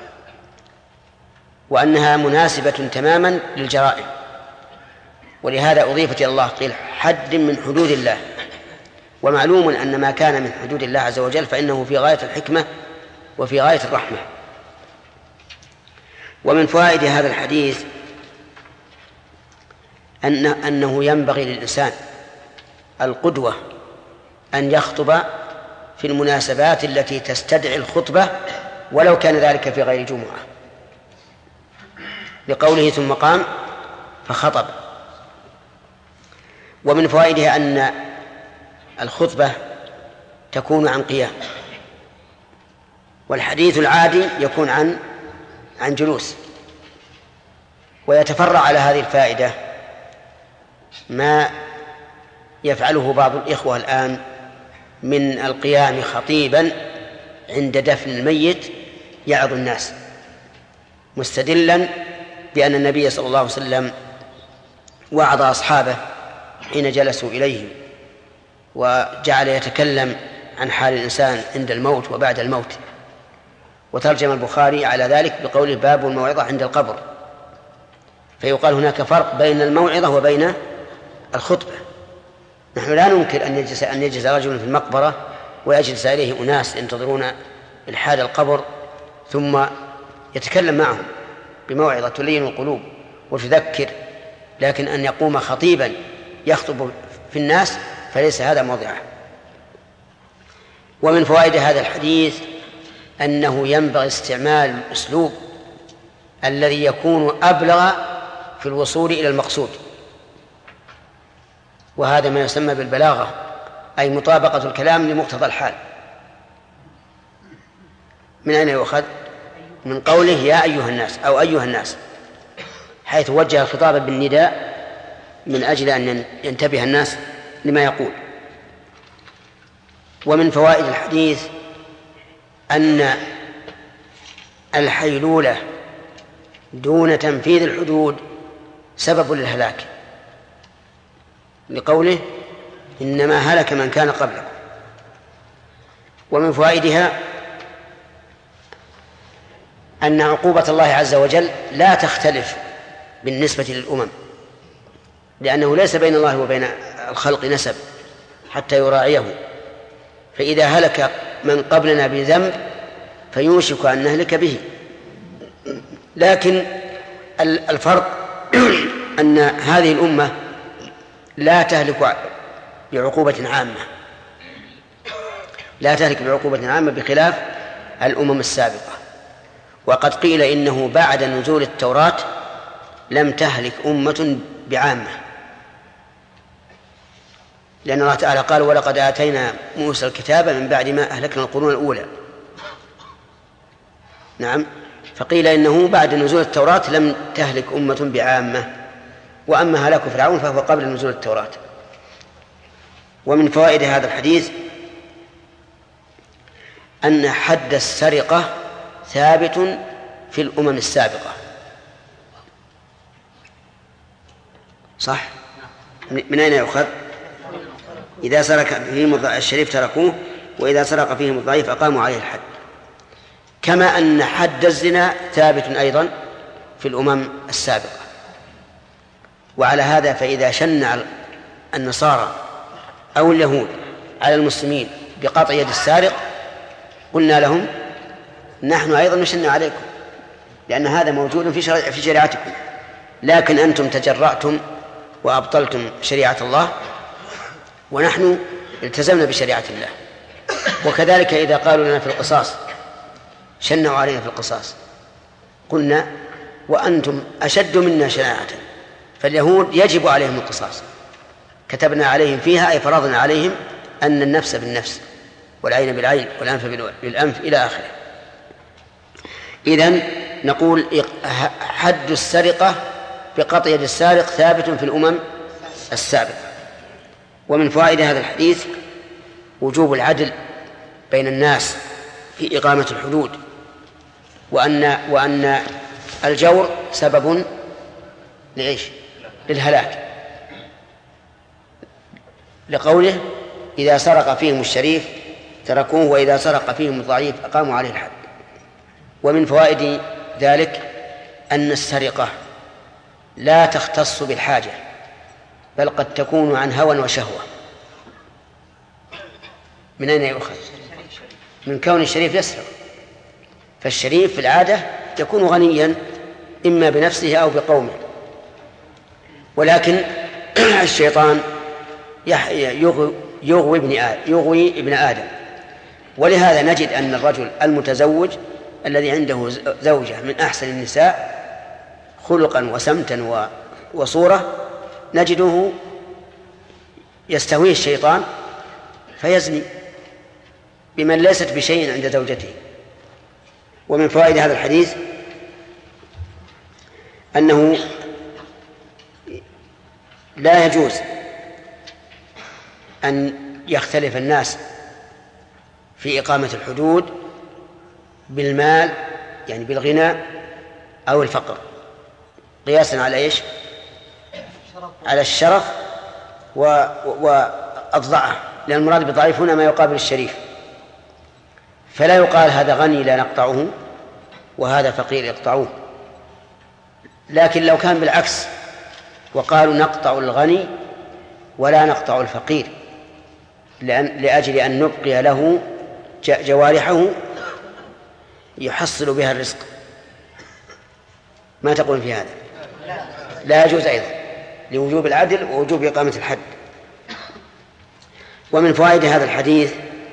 وأنها مناسبة تماما للجرائم، ولهذا أضيفت إلى الله قيل حد من حدود الله. ومعلوم أن ما كان من حدود الله عز وجل فإنه في غاية الحكمة وفي غاية الرحمة. ومن فوائد هذا الحديث أنه ينبغي للإنسان القدوة أن يخطب في المناسبات التي تستدعي الخطبة ولو كان ذلك في غير جمعة، بقوله ثم قام فخطب. ومن فوائدها أن الخطبة تكون عن قيام، والحديث العادي يكون عن جلوس. ويتفرع على هذه الفائدة ما يفعله بعض الإخوة الآن من القيام خطيبا عند دفن الميت يعظ الناس، مستدلا بأن النبي صلى الله عليه وسلم وعظ أصحابه حين جلسوا إليه وجعل يتكلم عن حال الإنسان عند الموت وبعد الموت. وترجم البخاري على ذلك بقوله باب الموعظة عند القبر، فيقال هناك فرق بين الموعظة وبين الخطبة. نحن لا ننكر أن يجلس رجل في المقبرة ويجلس إليه أناس ينتظرون إلحاد القبر ثم يتكلم معهم بموعظة تلين القلوب وتذكر، لكن أن يقوم خطيبا يخطب في الناس فليس هذا موضعه. ومن فوائد هذا الحديث أنه ينبغي استعمال الأسلوب الذي يكون أبلغ في الوصول إلى المقصود، وهذا ما يسمى بالبلاغة، أي مطابقة الكلام لمقتضى الحال. من أين يؤخذ؟ من قوله يا أيها الناس أو أيها الناس، حيث وجه الخطاب بالنداء من أجل أن ينتبه الناس لما يقول. ومن فوائد الحديث أن الحيلولة دون تنفيذ الحدود سبب للهلاك، لقوله إنما هلك من كان قبلكم. ومن فوائدها أن عقوبة الله عز وجل لا تختلف بالنسبة للأمم، لأنه ليس بين الله وبين الخلق نسب حتى يراعيه، فإذا هلك من قبلنا بذنب فيوشك أن نهلك به. لكن الفرق أن هذه الأمة لا تهلك بعقوبة عامة، لا تهلك بعقوبة عامة بخلاف الأمم السابقة. وقد قيل إنه بعد نزول التوراة لم تهلك أمة بعامة، لأن الله تعالى قال ولقد آتينا موسى الكتاب من بعد ما أهلكنا القرون الأولى. نعم، فقيل إنه بعد نزول التوراة لم تهلك أمة بعامة، وأما هلاك فرعون فهو قبل نزول التوراة. ومن فوائد هذا الحديث أن حد السرقة ثابت في الأمم السابقة، صح؟ من أين يؤخذ؟ إذا سرق فيهم الشريف تركوه، وإذا سرق فيهم الضعيف أقاموا عليه الحد. كما أن حد الزنا ثابت أيضا في الأمم السابقة. وعلى هذا فإذا شنع النصارى أو اليهود على المسلمين بقطع يد السارق قلنا لهم نحن أيضا نشنع عليكم، لأن هذا موجود في شريعتكم، لكن أنتم تجرأتم وأبطلتم شريعة الله ونحن التزمنا بشريعة الله. وكذلك إذا قالوا لنا في القصاص شنعوا علينا في القصاص قلنا وأنتم أشد منا شناعة، فاليهود يجب عليهم القصاص، كتبنا عليهم فيها أي فرضنا عليهم أن النفس بالنفس والعين بالعين والأنف بالأنف إلى آخره. إذن نقول حد السرقة بقطع يد السارق ثابت في الأمم السابقة. ومن فوائد هذا الحديث وجوب العدل بين الناس في إقامة الحدود، وأن الجور سبب لإيش؟ للهلاك، لقوله إذا سرق فيهم الشريف تركوه وإذا سرق فيهم الضعيف أقاموا عليه الحد. ومن فوائد ذلك أن السرقة لا تختص بالحاجة، بل قد تكون عن هوى وشهوة. من أين يؤخذ؟ من كون الشريف يسرق، فالشريف في العادة يكون غنيا إما بنفسه أو بقومه، ولكن الشيطان يغوي ابن آدم. ولهذا نجد أن الرجل المتزوج الذي عنده زوجة من أحسن النساء خلقا وسمتا وصورة نجده يستهويه الشيطان فيزني بمن ليست بشيء عند زوجته. ومن فوائد هذا الحديث أنه لا يجوز أن يختلف الناس في إقامة الحدود بالمال، يعني بالغنى أو الفقر، قياسا على إيش؟ على الشرف والضعف، لأن المراد بالضعيف هنا ما يقابل الشريف. فلا يقال هذا غني لا نقطعه وهذا فقير يقطعوه. لكن لو كان بالعكس وقالوا نقطع الغني ولا نقطع الفقير لأجل أن نبقي له جوارحه يحصل بها الرزق، ما تقول في هذا؟ لا يجوز أيضا، لوجوب العدل ووجوب إقامة الحد. ومن فوائد هذا الحديث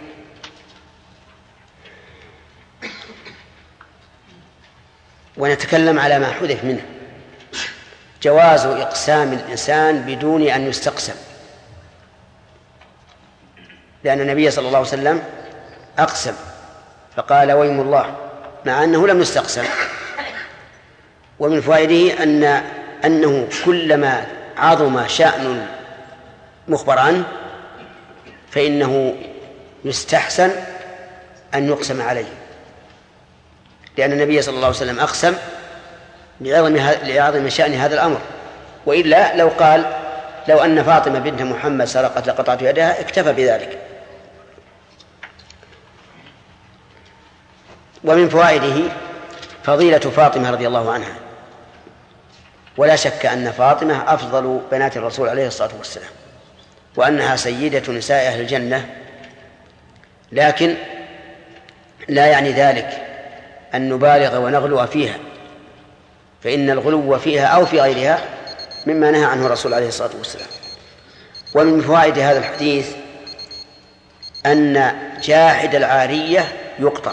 ونتكلم على ما حدث منه جواز إقسام الإنسان بدون أن يستقسم، لأن النبي صلى الله عليه وسلم أقسم فقال ويم الله مع أنه لم يستقسم. ومن فوائده أنه كلما عظم شأن مخبر عنه فإنه يستحسن أن يقسم عليه، لأن النبي صلى الله عليه وسلم أقسم لعظم شأن هذا الأمر. وإلا لو قال لو أن فاطمة بنت محمد سرقت لقطعت يدها اكتفى بذلك. ومن فوائده فضيلة فاطمة رضي الله عنها، ولا شك أن فاطمة أفضل بنات الرسول عليه الصلاة والسلام وأنها سيدة نساء أهل الجنة، لكن لا يعني ذلك أن نبالغ ونغلو فيها، فإن الغلو فيها أو في غيرها مما نهى عنه الرسول عليه الصلاة والسلام. ومن فوائد هذا الحديث أن جاحد العارية يقطع،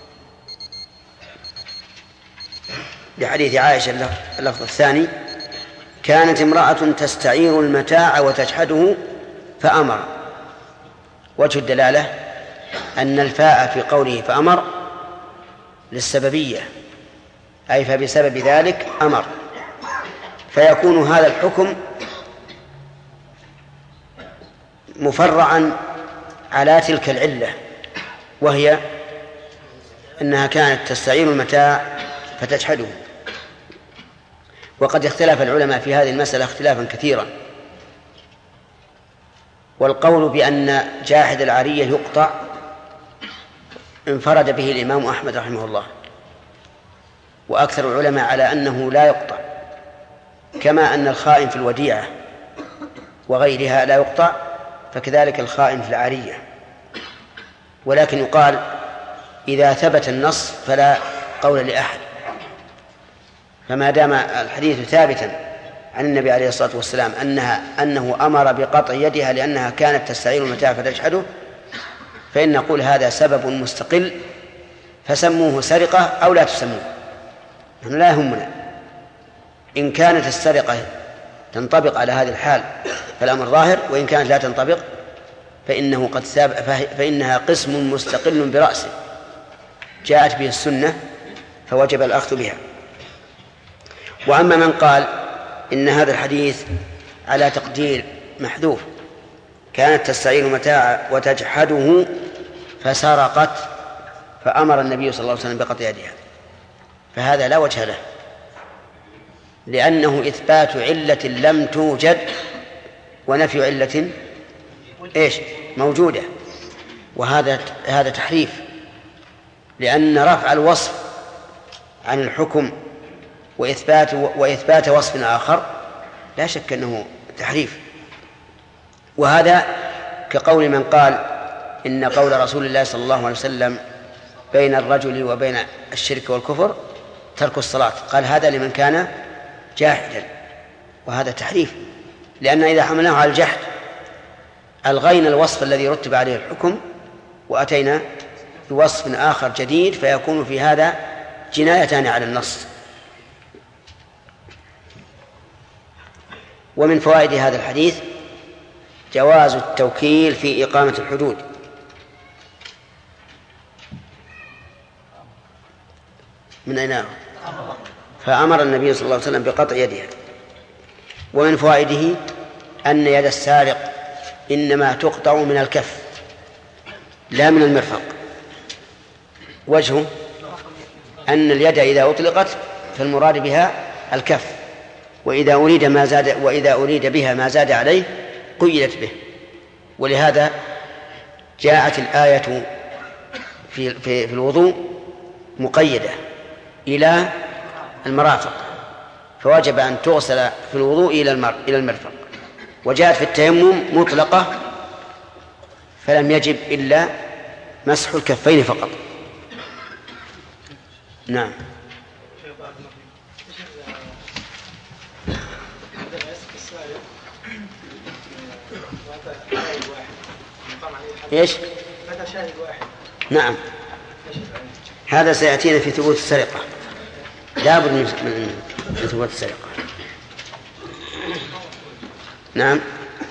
لحديث عائشة اللفظ الثاني كانت امرأة تستعير المتاع وتجحده فأمر. وجه الدلالة أن الفاء في قوله فأمر للسببية، أي فبسبب ذلك أمر، فيكون هذا الحكم مفرعا على تلك العلة، وهي أنها كانت تستعير المتاع فتجحده. وقد اختلف العلماء في هذه المسألة اختلافا كثيرا، والقول بأن جاحد العارية يقطع انفرد به الإمام أحمد رحمه الله، وأكثر العلماء على أنه لا يقطع، كما أن الخائن في الوديعة وغيرها لا يقطع، فكذلك الخائن في العارية. ولكن يقال إذا ثبت النص فلا قول لأحد، فما دام الحديث ثابتا عن النبي عليه الصلاة والسلام أنه أمر بقطع يدها لأنها كانت تستعير المتاع فتجحده، فإن نقول هذا سبب مستقل، فسموه سرقة أو لا تسموه، نحن لا يهمنا. إن كانت السرقة تنطبق على هذه الحال فالأمر ظاهر، وإن كانت لا تنطبق فإنها قسم مستقل برأسه جاءت به السنة فوجب الأخذ بها. وأما من قال إن هذا الحديث على تقدير محذوف كانت تستعين متاع وتجحده فسرقت فأمر النبي صلى الله عليه وسلم بقطع يدها، فهذا لا وجه له، لأنه إثبات علة لم توجد ونفي علة موجودة، وهذا تحريف، لأن رفع الوصف عن الحكم وإثبات وصف آخر لا شك أنه تحريف. وهذا كقول من قال إن قول رسول الله صلى الله عليه وسلم بين الرجل وبين الشرك والكفر ترك الصلاة، قال هذا لمن كان جاحدا، وهذا تحريف، لأن إذا حملناه على الجحد ألغينا الوصف الذي رتب عليه الحكم وأتينا بوصف آخر جديد، فيكون في هذا جنايتان على النص. ومن فوائد هذا الحديث جواز التوكيل في إقامة الحدود، من أين؟ فأمر النبي صلى الله عليه وسلم بقطع يدها. ومن فوائده أن يد السارق إنما تقطع من الكف لا من المرفق. وجهه أن اليد إذا أطلقت فالمراد بها الكف، وإذا أريد بها ما زاد عليه قيدت به. ولهذا جاءت الآية في الوضوء مقيدة إلى المرافق، فوجب أن تغسل في الوضوء إلى المرفق. وجاءت في التيمم مطلقة فلم يجب إلا مسح الكفين فقط. نعم. ايش؟ نعم، هذا سيأتينا في ثبوت السرقة، لا بد من ثبوت السرقة. نعم،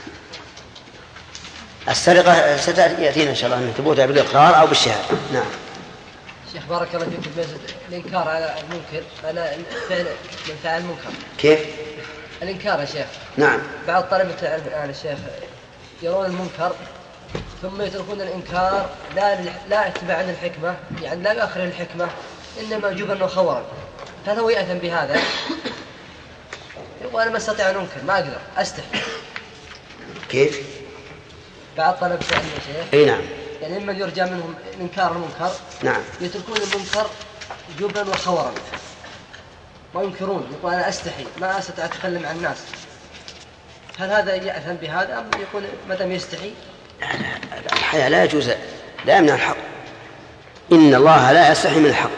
السرقة ستأتينا إن شاء الله من ثبوتها بالإقرار أو بالشهادة. نعم. شيخ بارك الله فيكم، الإنكار على المنكر على فعل من فعل المنكر. كيف؟ الإنكار يا شيخ. نعم. بعض طلبة العلم الآن يا شيخ يرون المنكر ثم يتركون الإنكار لا اتباعا للحكمة، يعني لا بآخر الحكمة، إنما جبنا وخورا. هل هو يأثم بهذا؟ وأنا ما أستطيع أن أنكر، ما أقدر، أستحي. كيف؟ بعض طلبة العلم يا شيخ. أي نعم. يعني ممن يرجى منهم إنكار المنكر. نعم. يتركون المنكر جبنا وخورا وينكرون، يقول أنا أستحي، ما أستطيع أتكلم عن الناس. هل هذا يأثم بهذا أم يقول ما دام يستحي؟ الحياة لا يجوز، لا يمنع الحق، إن الله لا يستحي من الحق،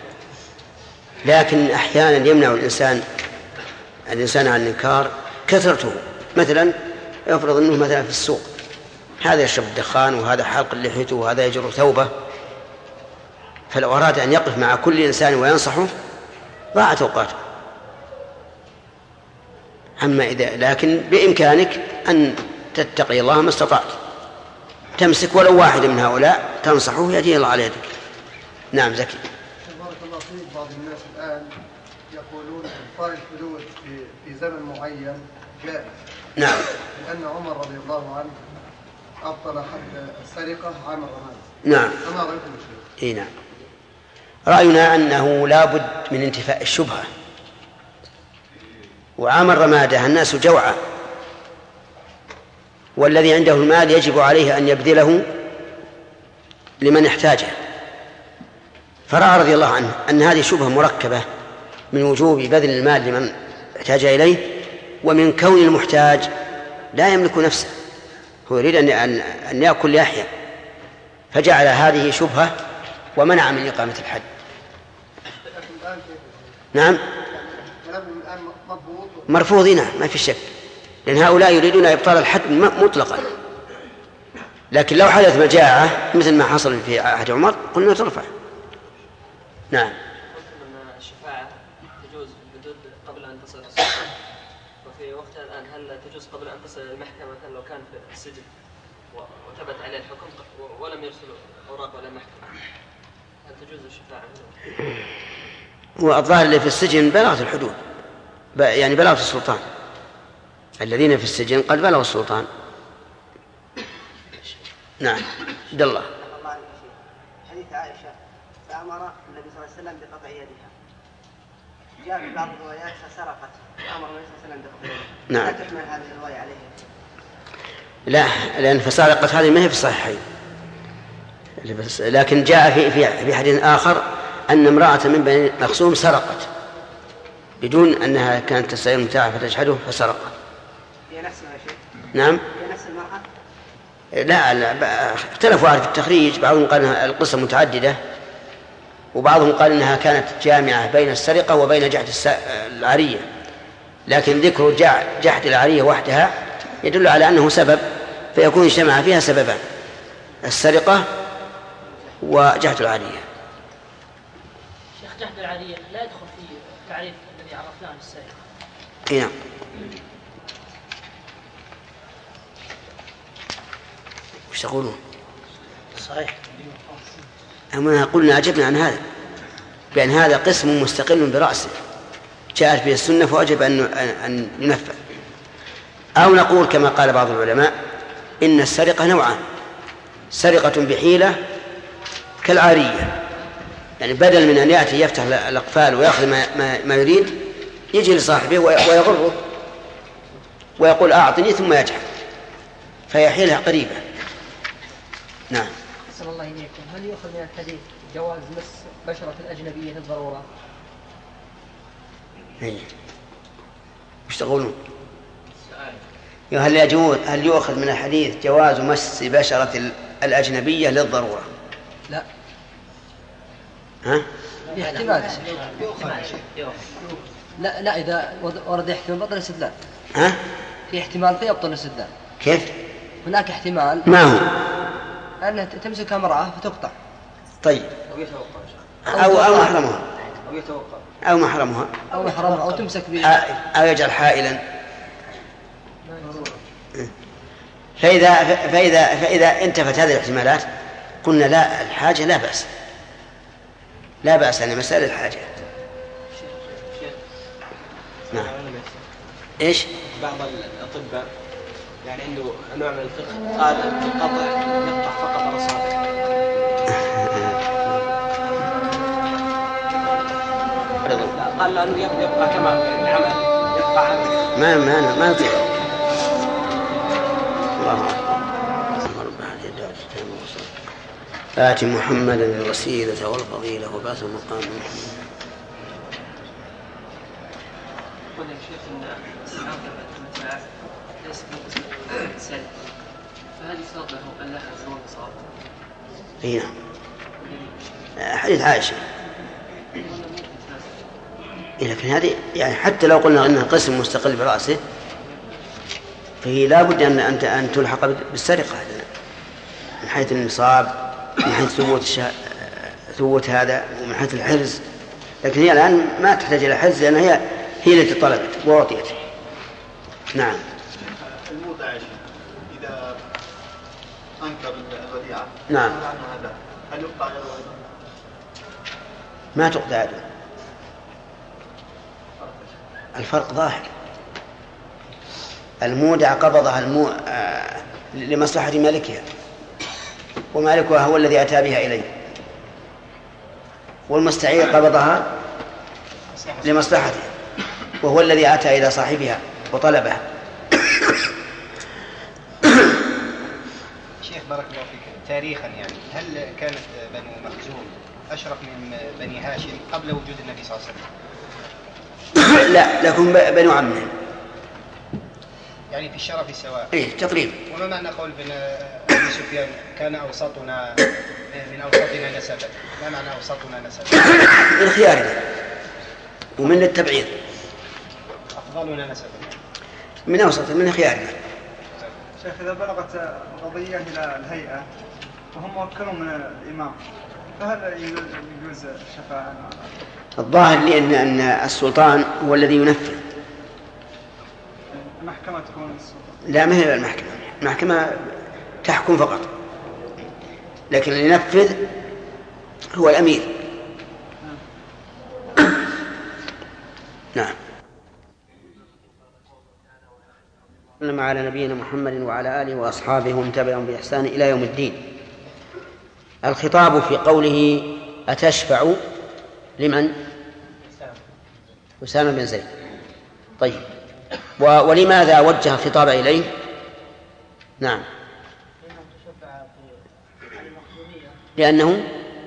لكن أحيانا يمنع الإنسان عن الإنكار كثرته. مثلا يفرض أنه مثلا في السوق هذا يشرب الدخان وهذا حلق لحيته وهذا يجر ثوبه، فلو أراد أن يقف مع كل إنسان وينصحه ضاعت أوقاته. لكن بإمكانك أن تتقي الله ما استطعت، تمسك ولو واحد من هؤلاء تنصحه يهديه الله على يدك. نعم زكي. بارك الله فيك. بعض الناس الآن يقولون إبطال الحدود في زمن معين جائز. نعم. لأن عمر رضي الله عنه أبطل حد السرقة عام الرمادة. نعم. فما رأيكم يا شيخ؟ إيه نعم. رأينا أنه لا بد من انتفاء الشبهة، وعام الرمادة الناس جوعى، والذي عنده المال يجب عليه أن يبذله لمن يحتاجه. فرأى رضي الله عنه أن هذه شبهة مركبة من وجوب بذل المال لمن احتاج إليه، ومن كون المحتاج لا يملك نفسه، هو يريد أن يأكل ليحيا، فجعل هذه شبهة ومنع من إقامة الحد. نعم. مرفوض. نعم، ما في شك، لأن هؤلاء يريدون إبطال الحد مطلقا. لكن لو حدث مجاعة مثل ما حصل في عهد عمر قلنا ترفع. نعم. الشفاعة تجوز في الحدود قبل أن تصل السلطة، وفي وقتها الآن هل تجوز قبل أن تصل المحكمة مثلا لو كان في السجن وثبت عليه الحكم ولم يرسلوا أوراق ولا محكمة، هل تجوز الشفاعة؟ والظاهر اللي في السجن بلغت الحدود، يعني بلغت السلطان، الذين في السجن قد بلغوا السلطان. نعم. عبد الله. حديث عائشة فأمر النبي صلى الله عليه وسلم بقطع يدها، جاء في بعض الروايات فسرقت فأمر النبي صلى الله عليه وسلم بقطع يدها. نعم. لا تحمل هذه الرواية عليها. لا، لأن فسرقت هذه ما هي في الصحيحين، لكن جاء في حديث آخر أن امرأة من بني مخزوم سرقت بدون أنها كانت تستعين المتاع فتشهده فسرقت. هي نفسها يا شيخ؟ نعم. هي نفس المرأة؟ لا، اختلفوا في التخريج، بعضهم قال أنها القصة متعددة، وبعضهم قال أنها كانت جامعة بين السرقة وبين جحد العارية، لكن ذكر جحد العارية وحدها يدل على أنه سبب فيكون اجتمع فيها سببان: السرقة وجهد العارية. شيخ جهد العارية لا يدخل في التعريف الذي عرفناه للسرقة. نعم. وش تقولون؟ صحيح. أما قلنا أجبنا عن هذا بأن هذا قسم مستقل برأسه جاءت به السنة فوجب أن ينفذ. أو نقول كما قال بعض العلماء إن السرقة نوعان: سرقة بحيلة كالعارية، يعني بدل من أن يأتي يفتح الأقفال ويأخذ ما يريد، يجي لصاحبه ويغره ويقول أعطني ثم يجحد، فهي حيلة قريبة. نعم. أحسن الله إليكم. هل يؤخذ من الحديث جواز مس بشرة الأجنبية للضرورة؟ وش تقولون؟ هل يؤخذ من الحديث جواز مس بشرة الأجنبية للضرورة؟ لا. ها؟ احتمال. لا إذا ورد احتمال بطل الاستدلال. ها؟ في احتمال فيبطل الاستدلال. كيف؟ هناك احتمال. ما هو؟ أنها تمسك امرأة فتقطع. طيب. أو محرمها. أو محرمها. أو تمسك أو يجعل حائلا. فإذا انتفت هذه الاحتمالات قلنا لا، الحاجة لا بأس أن مسألة الحاجة. نعم. إيش؟ بعض الأطباء يعني عنده نوع من الفقه قال القطع يقطع فقط الأصابع. قال أنه يبقى كما العمل يبقى عمل. ما نطيق. آت محمدا الوسيلة والفضيلة وبعثه مقام محمود. قلنا يا شيخ ان المتاع ليس سلب، فهل يشترط له ان لا يحصل نصاب؟ اي نعم. حديث عائشة. لكن هذه يعني حتى لو قلنا انها قسم مستقل برأسه فهي لا بد ان تلحق بالسرقة من حيث النصاب، من حيث ثبوت هذا، ومن حيث الحرز. لكن هي الآن ما تحتاج إلى حرز لأنها هي التي طلبت وأعطيت. نعم. المودع إذا أنكر الوديعة نعم. هل يقطع يده؟ ما تقطع يده. الفرق ظاهر. المودع قبضها لمصلحة مالكها، ومالكها هو الذي أتى بها إليه، والمستعير قبضها لمصلحته وهو الذي أتى إلى صاحبها وطلبها. شيخ بارك الله فيك، تاريخا يعني هل كانت بنو مخزوم أشرف من بني هاشم قبل وجود النبي صلى الله عليه وسلم؟ لا، لكن بنو عمهم يعني في الشرف سواء. إيه تقريبا. وما معنى قول بن أبي سفيان كان أوسطنا من أوسطنا نسبا؟ ما معنى أوسطنا نسبا؟ من خيارنا ومن التبعيض. أفضلنا نسبا من أوسط من خيارنا. شيخ إذا بلغت قضية إلى الهيئة وهم موكلون من الإمام فهل يجوز الشفاعة؟ الظاهر لي أن السلطان هو الذي ينفذ. المحكمة تكون السلطان؟ لا، ما هي المحكمة تحكم فقط، لكن اللي ينفذ هو الأمير. نعم. إنما على نبينا محمد وعلى آله وأصحابه ومن تبعهم بإحسان إلى يوم الدين. الخطاب في قوله أتشفع لمن؟ أسامة بن زيد. طيب، ولماذا وجه الخطاب إليه؟ نعم. لأن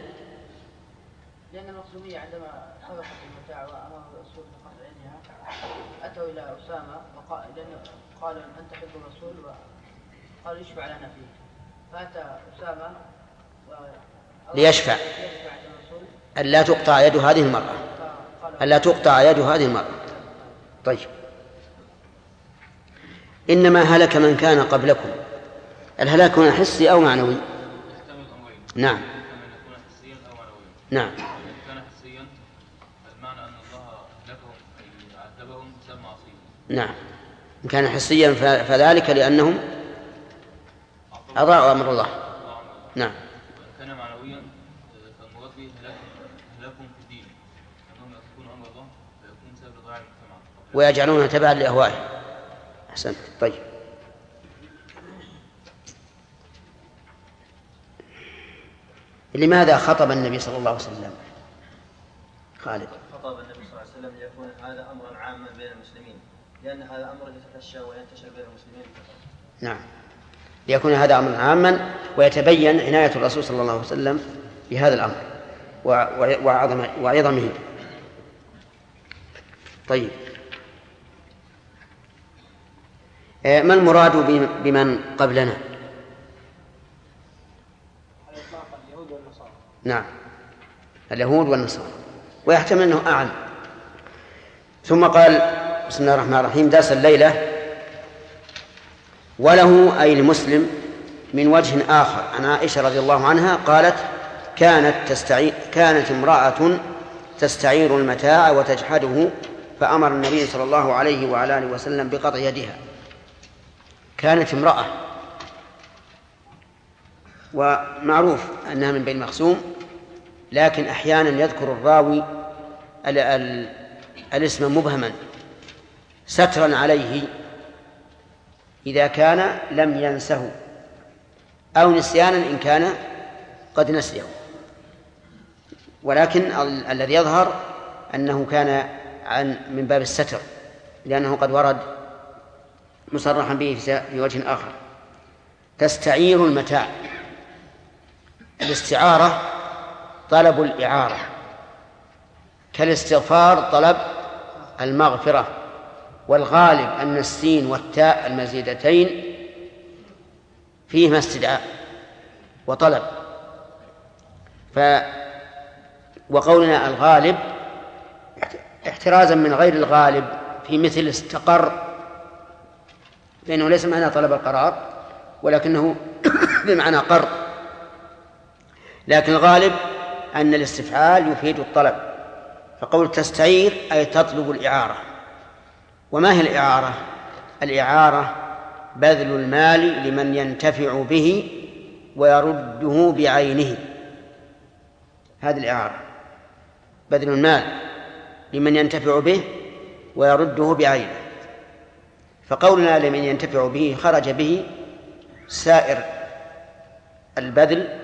المخزومية عندما حضرت المتاع وأمر الرسول بقطع عينها أتوا إلى أسامة قال أنت حب الرسول وقال يشفع لنا فيه، فأتى أسامة ليشفع ألا تقطع يد هذه المرأة، ألا تقطع يد هذه المرأة. طيب، إنما هلك من كان قبلكم الهلاك هنا حسي أو معنوي؟ نعم. نعم. كان حسيا المعنى أن الله أهلكهم أي عذبهم بسبب معصيتهم. نعم. إن كان حسيا فذلك لأنهم أضاعوا أمر الله. نعم. وإن كان معنويا فالمراد به هلاكهم في الدين أنهم يتركون أمر الله فيكون سبب ضياع المجتمع ويجعلونها تبعا لأهوائهم. أحسنت. طيب. لماذا خطب النبي صلى الله عليه وسلم؟ خالد. خطب النبي صلى الله عليه وسلم ليكون هذا أمرا عاما بين المسلمين، لأن هذا أمر يتفشى وينتشر بين المسلمين. نعم. ليكون هذا أمرا عاما ويتبين عناية الرسول صلى الله عليه وسلم بهذا الأمر وعظمه. طيب. ما المراد بمن قبلنا؟ نعم، اليهود والنصارى، ويحتمل أنه أعم. ثم قال بسم الله الرحمن الرحيم: درس الليلة وله أي المسلم من وجه آخر عن عائشة رضي الله عنها قالت: كانت امرأة تستعير المتاع وتجحده فأمر النبي صلى الله عليه وعلى آله وسلم بقطع يدها. كانت امرأة، ومعروف أنها من بين مخزوم، لكن أحيانا يذكر الراوي الاسم مبهما سترا عليه إذا كان لم ينسه، أو نسيانا إن كان قد نسيه، ولكن الذي يظهر أنه كان من باب الستر، لأنه قد ورد مصرحا به في وجه آخر. تستعير المتاع، الاستعارة طلب الإعارة، كالاستغفار طلب المغفرة، والغالب أن السين والتاء المزيدتين فيهما استدعاء وطلب. وقولنا الغالب احترازا من غير الغالب في مثل استقر، فإنه ليس معنى طلب القرار ولكنه بمعنى قر، لكن الغالب أن الاستفعال يفيد الطلب. فقول تستعير أي تطلب الإعارة. وما هي الإعارة؟ الإعارة بذل المال لمن ينتفع به ويرده بعينه، هذه الإعارة، بذل المال لمن ينتفع به ويرده بعينه. فقولنا لمن ينتفع به خرج به سائر البذل،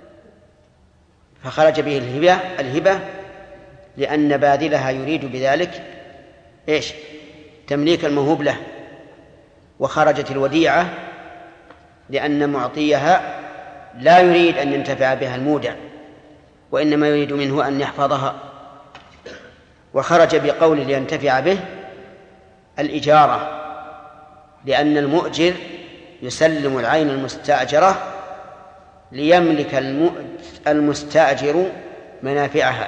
فخرج به الهبة لأن باذلها يريد بذلك إيش؟ تمليك الموهوب له. وخرجت الوديعة لأن معطيها لا يريد أن ينتفع بها المودع، وإنما يريد منه أن يحفظها. وخرج بقول لينتفع به الإجارة، لأن المؤجر يسلم العين المستأجرة ليملك المستأجر منافعها.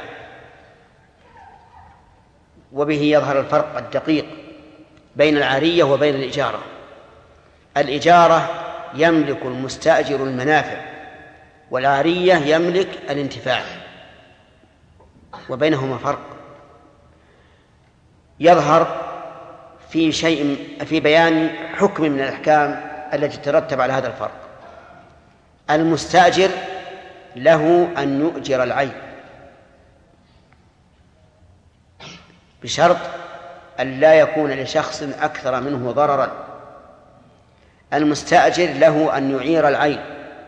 وبه يظهر الفرق الدقيق بين العارية وبين الإجارة. الإجارة يملك المستأجر المنافع، والعارية يملك الانتفاع، وبينهما فرق يظهر في بيان حكم من الأحكام التي تترتب على هذا الفرق. المستأجر له أن يؤجر العين بشرط أن لا يكون لشخص أكثر منه ضررا. المستأجر له أن يعير العين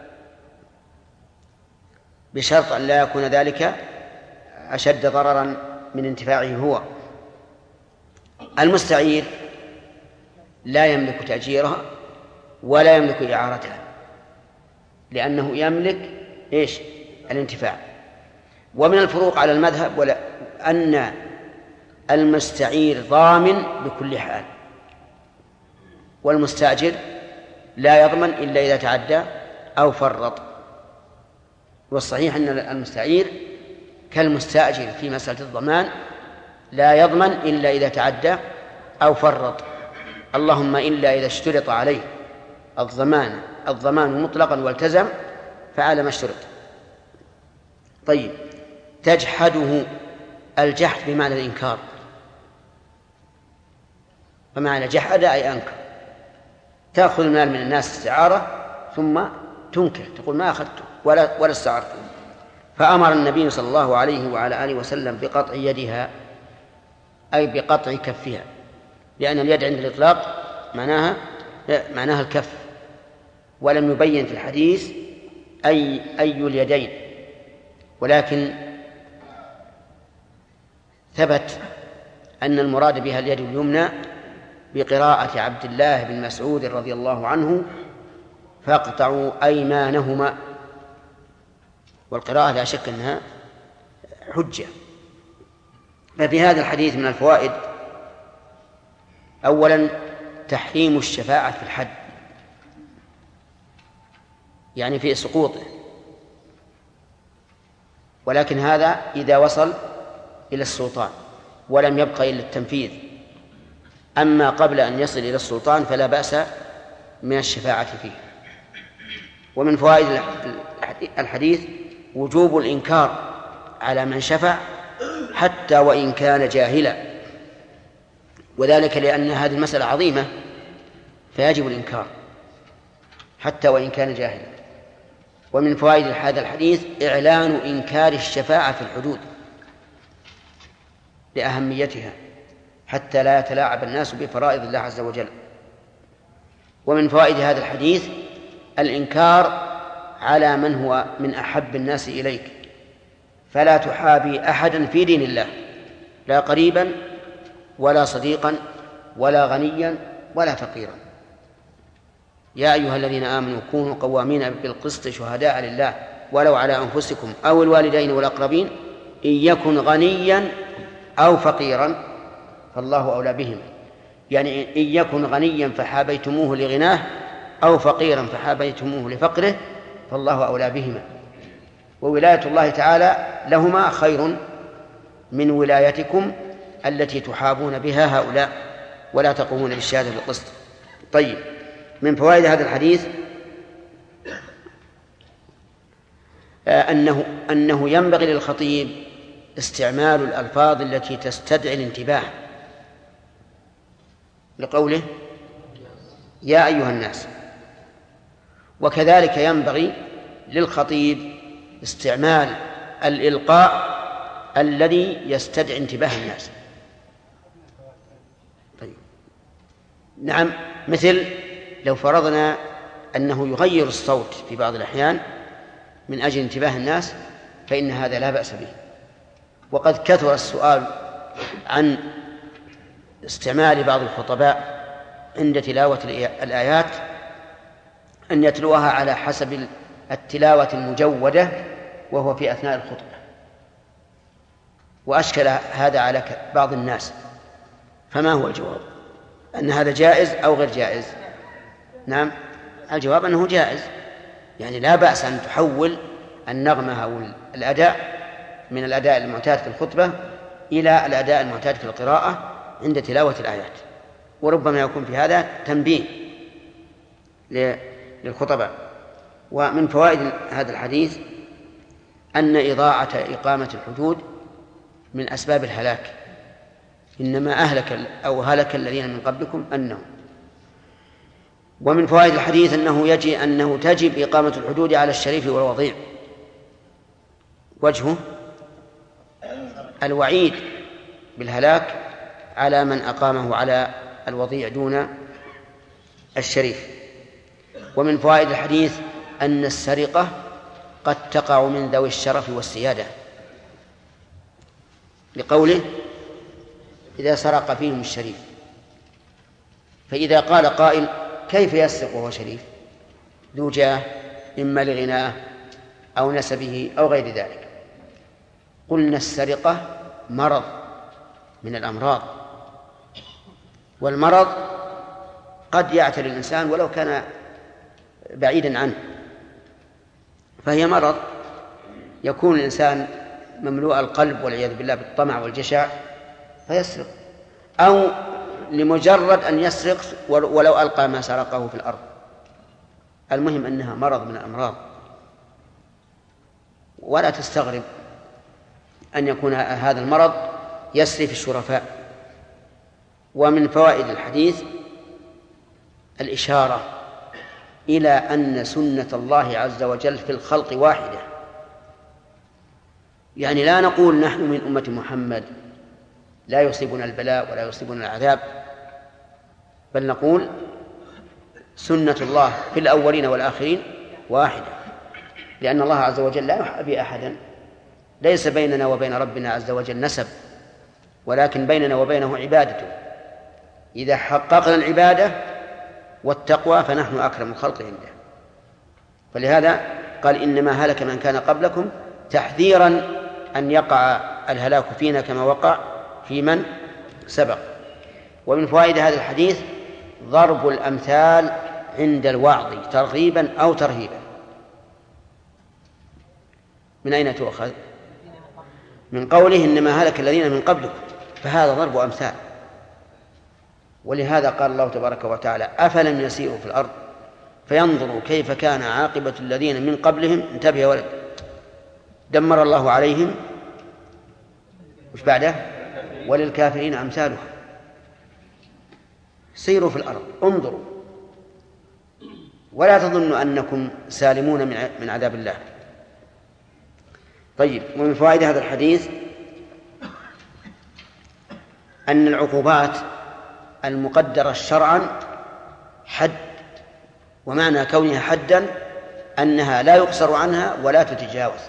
بشرط أن لا يكون ذلك أشد ضررا من انتفاعه هو. المستعير لا يملك تأجيرها ولا يملك إعارتها، لأنه يملك إيش؟ الانتفاع. ومن الفروق على المذهب أن المستعير ضامن بكل حال، والمستأجر لا يضمن إلا إذا تعدى أو فرط. والصحيح أن المستعير كالمستأجر في مسألة الضمان، لا يضمن إلا إذا تعدى أو فرط، اللهم إلا إذا اشترط عليه الضمان الضمان مطلقا والتزم فعل ما اشترط. طيب، تجحده، الجحد بمعنى الإنكار، فمعنى جحد أي أنكر، تأخذ المال من الناس استعارة ثم تنكر، تقول ما أخذته ولا استعرته. فأمر النبي صلى الله عليه وعلى آله وسلم بقطع يدها، أي بقطع كفها، لأن اليد عند الإطلاق معناها الكف، ولم يبين في الحديث أي اليدين، ولكن ثبت أن المراد بها اليد اليمنى بقراءة عبد الله بن مسعود رضي الله عنه: فاقطعوا أيمانهما. والقراءة لا شك أنها حجة. ففي هذا الحديث من الفوائد: أولا تحريم الشفاعة في الحد، يعني في سقوطه، ولكن هذا إذا وصل إلى السلطان ولم يبقى إلا التنفيذ. أما قبل أن يصل إلى السلطان فلا بأس من الشفاعة فيه. ومن فوائد الحديث وجوب الإنكار على من شفع حتى وإن كان جاهلا، وذلك لأن هذه المسألة عظيمة فيجب الإنكار حتى وإن كان جاهلا. ومن فوائد هذا الحديث إعلان إنكار الشفاعة في الحدود لأهميتها حتى لا يتلاعب الناس بفرائض الله عز وجل. ومن فوائد هذا الحديث الإنكار على من هو من أحب الناس إليك، فلا تحابي أحدا في دين الله، لا قريبا ولا صديقا ولا غنيا ولا فقيرا. يا أيها الذين آمنوا كونوا قوامين بالقسط شهداء لله ولو على أنفسكم أو الوالدين والأقربين إن يكن غنيا أو فقيرا فالله أولى بهما، يعني إن يكن غنيا فحابيتموه لغناه أو فقيرا فحابيتموه لفقره فالله أولى بهما. وولاية الله تعالى لهما خير من ولايتكم التي تحابون بها هؤلاء ولا تقومون بالشهادة بالقسط. طيب، من فوائد هذا الحديث أنه ينبغي للخطيب استعمال الألفاظ التي تستدعي الانتباه، لقوله يا أيها الناس. وكذلك ينبغي للخطيب استعمال الإلقاء الذي يستدعي انتباه الناس. طيب، نعم، مثل لو فرضنا أنه يغير الصوت في بعض الأحيان من أجل انتباه الناس فإن هذا لا بأس به. وقد كثر السؤال عن استعمال بعض الخطباء عند تلاوة الآيات أن يتلوها على حسب التلاوة المجودة وهو في أثناء الخطبة، وأشكل هذا على بعض الناس. فما هو الجواب؟ أن هذا جائز أو غير جائز؟ نعم، الجواب أنه جائز، يعني لا بأس أن تحول النغمة أو الأداء من الأداء المعتاد في الخطبة إلى الأداء المعتاد في القراءة عند تلاوة الآيات، وربما يكون في هذا تنبيه للخطباء. ومن فوائد هذا الحديث أن إضاعة إقامة الحدود من أسباب الهلاك، إنما أهلك أو هلك الذين من قبلكم أنهم. ومن فوائد الحديث أنه تجب إقامة الحدود على الشريف والوضيع. وجهه الوعيد بالهلاك على من أقامه على الوضيع دون الشريف. ومن فوائد الحديث أن السرقة قد تقع من ذوي الشرف والسيادة، لقوله إذا سرق فيهم الشريف. فإذا قال قائل كيف يسرق وهو شريف ذو جاه إما لغناه أو نسبه أو غير ذلك، قلنا السرقة مرض من الأمراض، والمرض قد يعتري الإنسان ولو كان بعيدا عنه، فهي مرض يكون الإنسان مملوء القلب والعياذ بالله بالطمع والجشع فيسرق، أو لمجرد أن يسرق ولو ألقى ما سرقه في الأرض. المهم أنها مرض من الأمراض، ولا تستغرب أن يكون هذا المرض يسري في الشرفاء. ومن فوائد الحديث الإشارة إلى أن سنة الله عز وجل في الخلق واحدة، يعني لا نقول نحن من أمة محمد لا يصيبنا البلاء ولا يصيبنا العذاب، بل نقول سنة الله في الأولين والآخرين واحدة، لأن الله عز وجل لا يحابي أحدا، ليس بيننا وبين ربنا عز وجل نسب، ولكن بيننا وبينه عبادته. إذا حققنا العبادة والتقوى فنحن أكرم الخلق عنده. فلهذا قال إنما هلك من كان قبلكم، تحذيرا أن يقع الهلاك فينا كما وقع في من سبق. ومن فوائد هذا الحديث ضرب الأمثال عند الوعظ ترغيبا أو ترهيبا. من أين تؤخذ؟ من قوله إنما هلك الذين من قبلكم، فهذا ضرب أمثال. ولهذا قال الله تبارك وتعالى أفلم يسيروا في الأرض فينظروا كيف كان عاقبة الذين من قبلهم. انتبه يا ولد، دمر الله عليهم وش بعده؟ وللكافرين أمثالها. سيروا في الأرض، انظروا، ولا تظنوا أنكم سالمون من عذاب الله. طيب، ومن فوائد هذا الحديث أن العقوبات المقدرة شرعا حد، ومعنى كونها حدا أنها لا يقصر عنها ولا تتجاوز،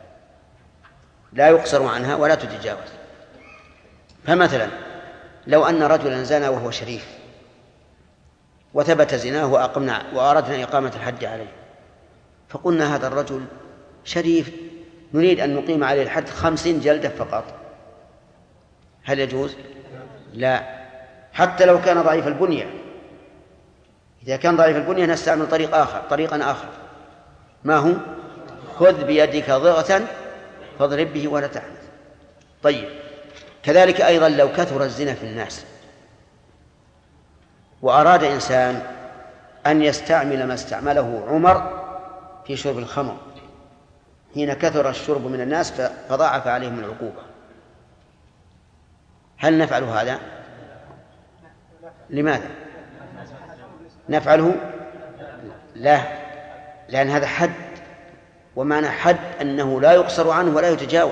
لا يقصر عنها ولا تتجاوز. فمثلا لو أن رجلا زنى وهو شريف وثبت زناه وأردنا إقامة الحد عليه، فقلنا هذا الرجل شريف نريد أن نقيم عليه الحد 50 جلدة فقط، هل يجوز؟ لا، حتى لو كان ضعيف البنية. إذا كان ضعيف البنية نستعمل طريقا آخر، ما هو؟ خذ بيدك ضغطا فاضرب به ولا تحنث. طيب، كذلك أيضا لو كثر الزنا في الناس وأراد إنسان أن يستعمل ما استعمله عمر في شرب الخمر حين كثر الشرب من الناس فضاعف عليهم العقوبة، هل نفعل هذا؟ لماذا نفعله؟ لا، لأن هذا حد، ومعنى حد أنه لا يقصر عنه ولا يتجاوز.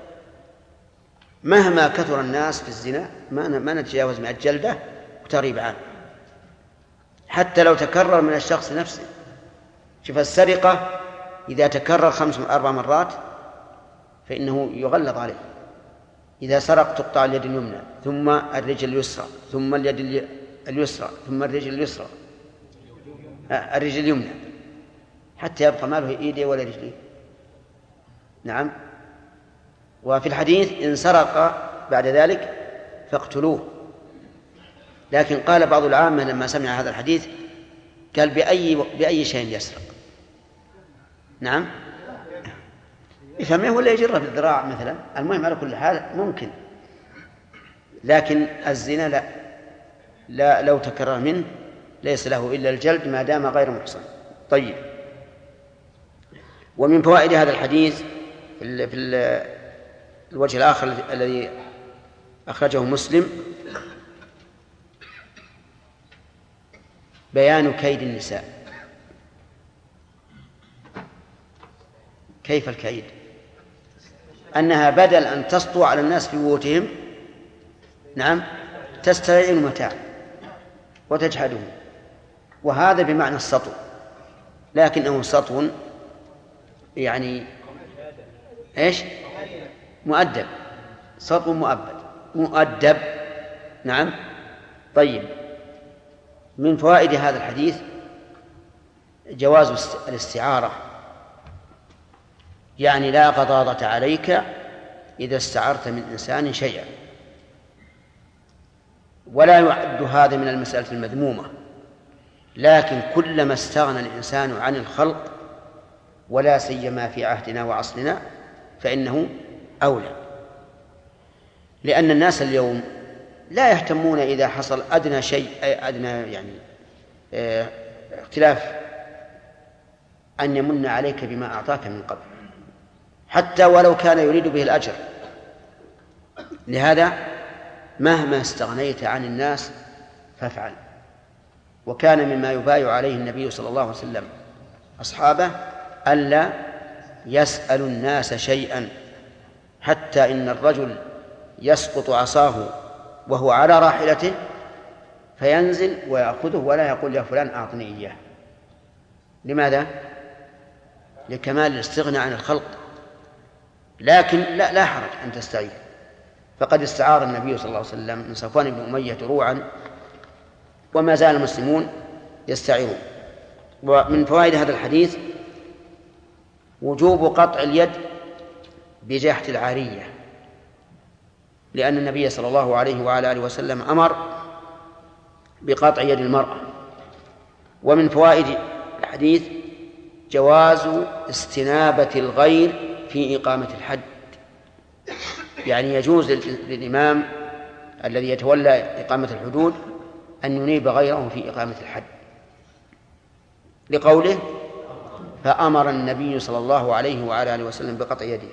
مهما كثر الناس في الزنا ما نتجاوز 100 جلدة وتغريب عنه، حتى لو تكرر من الشخص نفسه. شوف السرقة إذا تكرر 4 مرات فإنه يغلظ عليه. إذا سرق تقطع اليد اليمنى ثم الرجل اليسرى ثم اليد اليسرى ثم الرجل اليسرى الرجل اليمنى حتى يبقى ما له إيديه ولا رجليه. نعم. وفي الحديث إن سرق بعد ذلك فاقتلوه. لكن قال بعض العامة لما سمع هذا الحديث قال بأي شيء يسرق؟ نعم، يفهمه ولا يجره بالذراع مثلا، المهم على كل حال ممكن. لكن الزنا لا لو تكرر منه ليس له إلا الجلد ما دام غير محصن. طيب، ومن فوائد هذا الحديث في الوجه الآخر الذي أخرجه مسلم بيان كيد النساء. كيف الكيد؟ أنها بدل أن تسطو على الناس في بيوتهم، نعم، تستعين متاع وتجحده، وهذا بمعنى السطو، لكنه سطو يعني إيش؟ مؤدب، سطو مؤدب. نعم. طيب، من فوائد هذا الحديث جواز الاستعارة، يعني لا غضاضة عليك إذا استعرت من إنسان شيئا، ولا يعد هذا من المسألة المذمومة، لكن كلما استغنى الإنسان عن الخلق ولا سيما في عهدنا وعصرنا فإنه أولى، لأن الناس اليوم لا يهتمون إذا حصل أدنى شيء، أدنى يعني اختلاف أن يمن عليك بما أعطاك من قبل، حتى ولو كان يريد به الأجر. لهذا مهما استغنيت عن الناس فافعل. وكان مما يبايع عليه النبي صلى الله عليه وسلم أصحابه ألا يسألوا الناس شيئا، حتى إن الرجل يسقط عصاه وهو على راحلته فينزل ويأخذه ولا يقول يا فلان أعطني إياه. لماذا؟ لكمال الاستغناء عن الخلق. لكن لا حرج أن تستعير، فقد استعار النبي صلى الله عليه وسلم من صفوان بن أمية دروعا وما زال المسلمون يستعيرون. ومن فوائد هذا الحديث وجوب قطع اليد بجاحة العارية، لأن النبي صلى الله عليه وعلى آله وسلم أمر بقطع يد المرأة. ومن فوائد الحديث جواز استنابة الغير في إقامة الحد، يعني يجوز للإمام الذي يتولى إقامة الحدود أن ينيب غيره في إقامة الحد، لقوله فأمر النبي صلى الله عليه وعلى آله وسلم بقطع يده.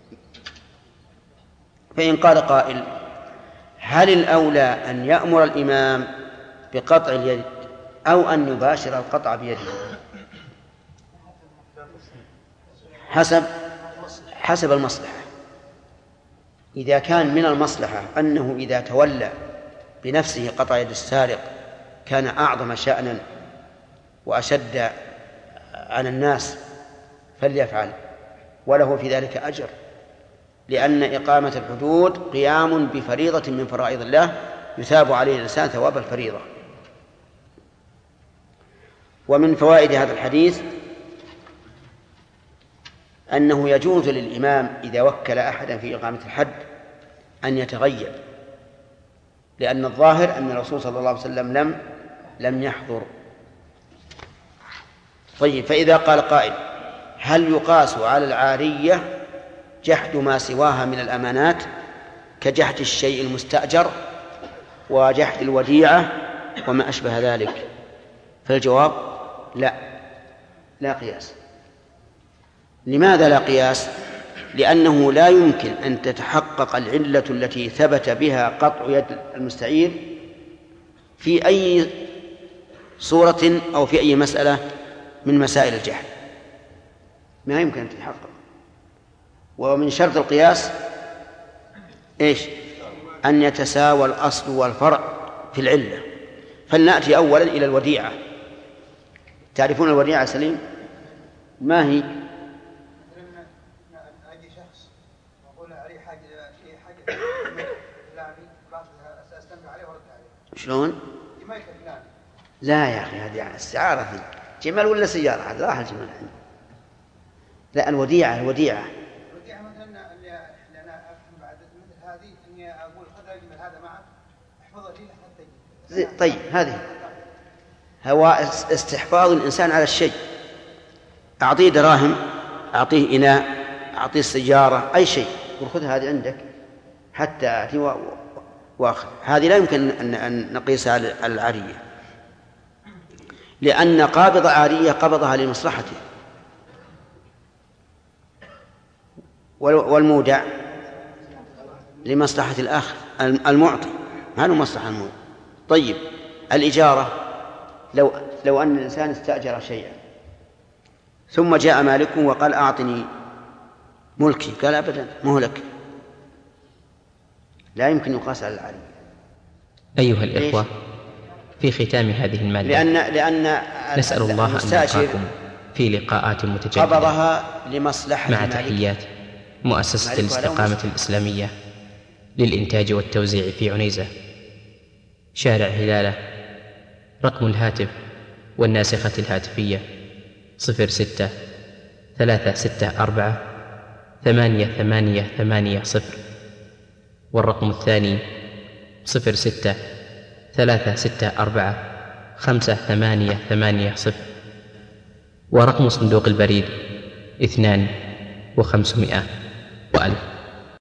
فإن قال قائل هل الأولى أن يأمر الإمام بقطع اليد أو أن يباشر القطع بيده؟ حسب المصلحة. إذا كان من المصلحة أنه إذا تولى بنفسه قطع يد السارق كان أعظم شأنا وأشد على الناس فليفعل، وله في ذلك أجر، لأن إقامة الحدود قيام بفريضة من فرائض الله يثاب عليه الإنسان ثواب الفريضة. ومن فوائد هذا الحديث أنه يجوز للإمام إذا وكل أحدا في إقامة الحد أن يتغيب، لأن الظاهر أن الرسول صلى الله عليه وسلم لم يحضر. طيب، فإذا قال قائل هل يقاس على العارية جحد ما سواها من الأمانات كجحد الشيء المستأجر وجحد الوديعة وما أشبه ذلك؟ فالجواب لا قياس. لماذا لا قياس؟ لأنه لا يمكن أن تتحقق العلة التي ثبت بها قطع يد المستعير في أي صورة أو في أي مسألة من مسائل الجحد، ما يمكن أن تتحقق. ومن شرط القياس إيش؟ أن يتساوى الأصل والفرع في العلة. فلنأتي أولا إلى الوديعة. تعرفون الوديعة سليم؟ ما هي؟ أجي شخص وأقول عليه حاجة أستمر عليه وأرد عليه. شلون؟ لا يا أخي، هذه استعارة. جمال ولا سيارة؟ هذا راح الجمال. لا، الوديعة مثلا اللي أنا أفهم بعد مثل هذه إني أقول خذ الجمل هذا معك احفظه لي حتى. طيب، هذه هو استحفاظ الإنسان على الشيء. أعطيه دراهم، أعطيه إناء، أعطيه السيارة، أي شيء، وخذ هذه عندك حتى آتي وأخذ. هذه لا يمكن أن نقيسها على العارية، لأن قابض عارية قبضها لمصلحته، والمودع لمصلحة الآخر المعطي، ما له مصلحة المودع. طيب، الإجارة، لو أن الإنسان استأجر شيئا ثم جاء مالكه وقال أعطني ملكي، قال أبدا مهلك، لا يمكن يقاس على العارية. أيها الإخوة، في ختام هذه المادة لأن نسأل الله أن نلقاكم في لقاءات متجددة قبضها لمصلحة مع تحيات مؤسسة الاستقامة الإسلامية للإنتاج والتوزيع في عنيزة، شارع هلالة. رقم الهاتف والناسخة الهاتفية 06-364-8880، والرقم الثاني 06-364-5880، ورقم صندوق البريد 2500 وألف.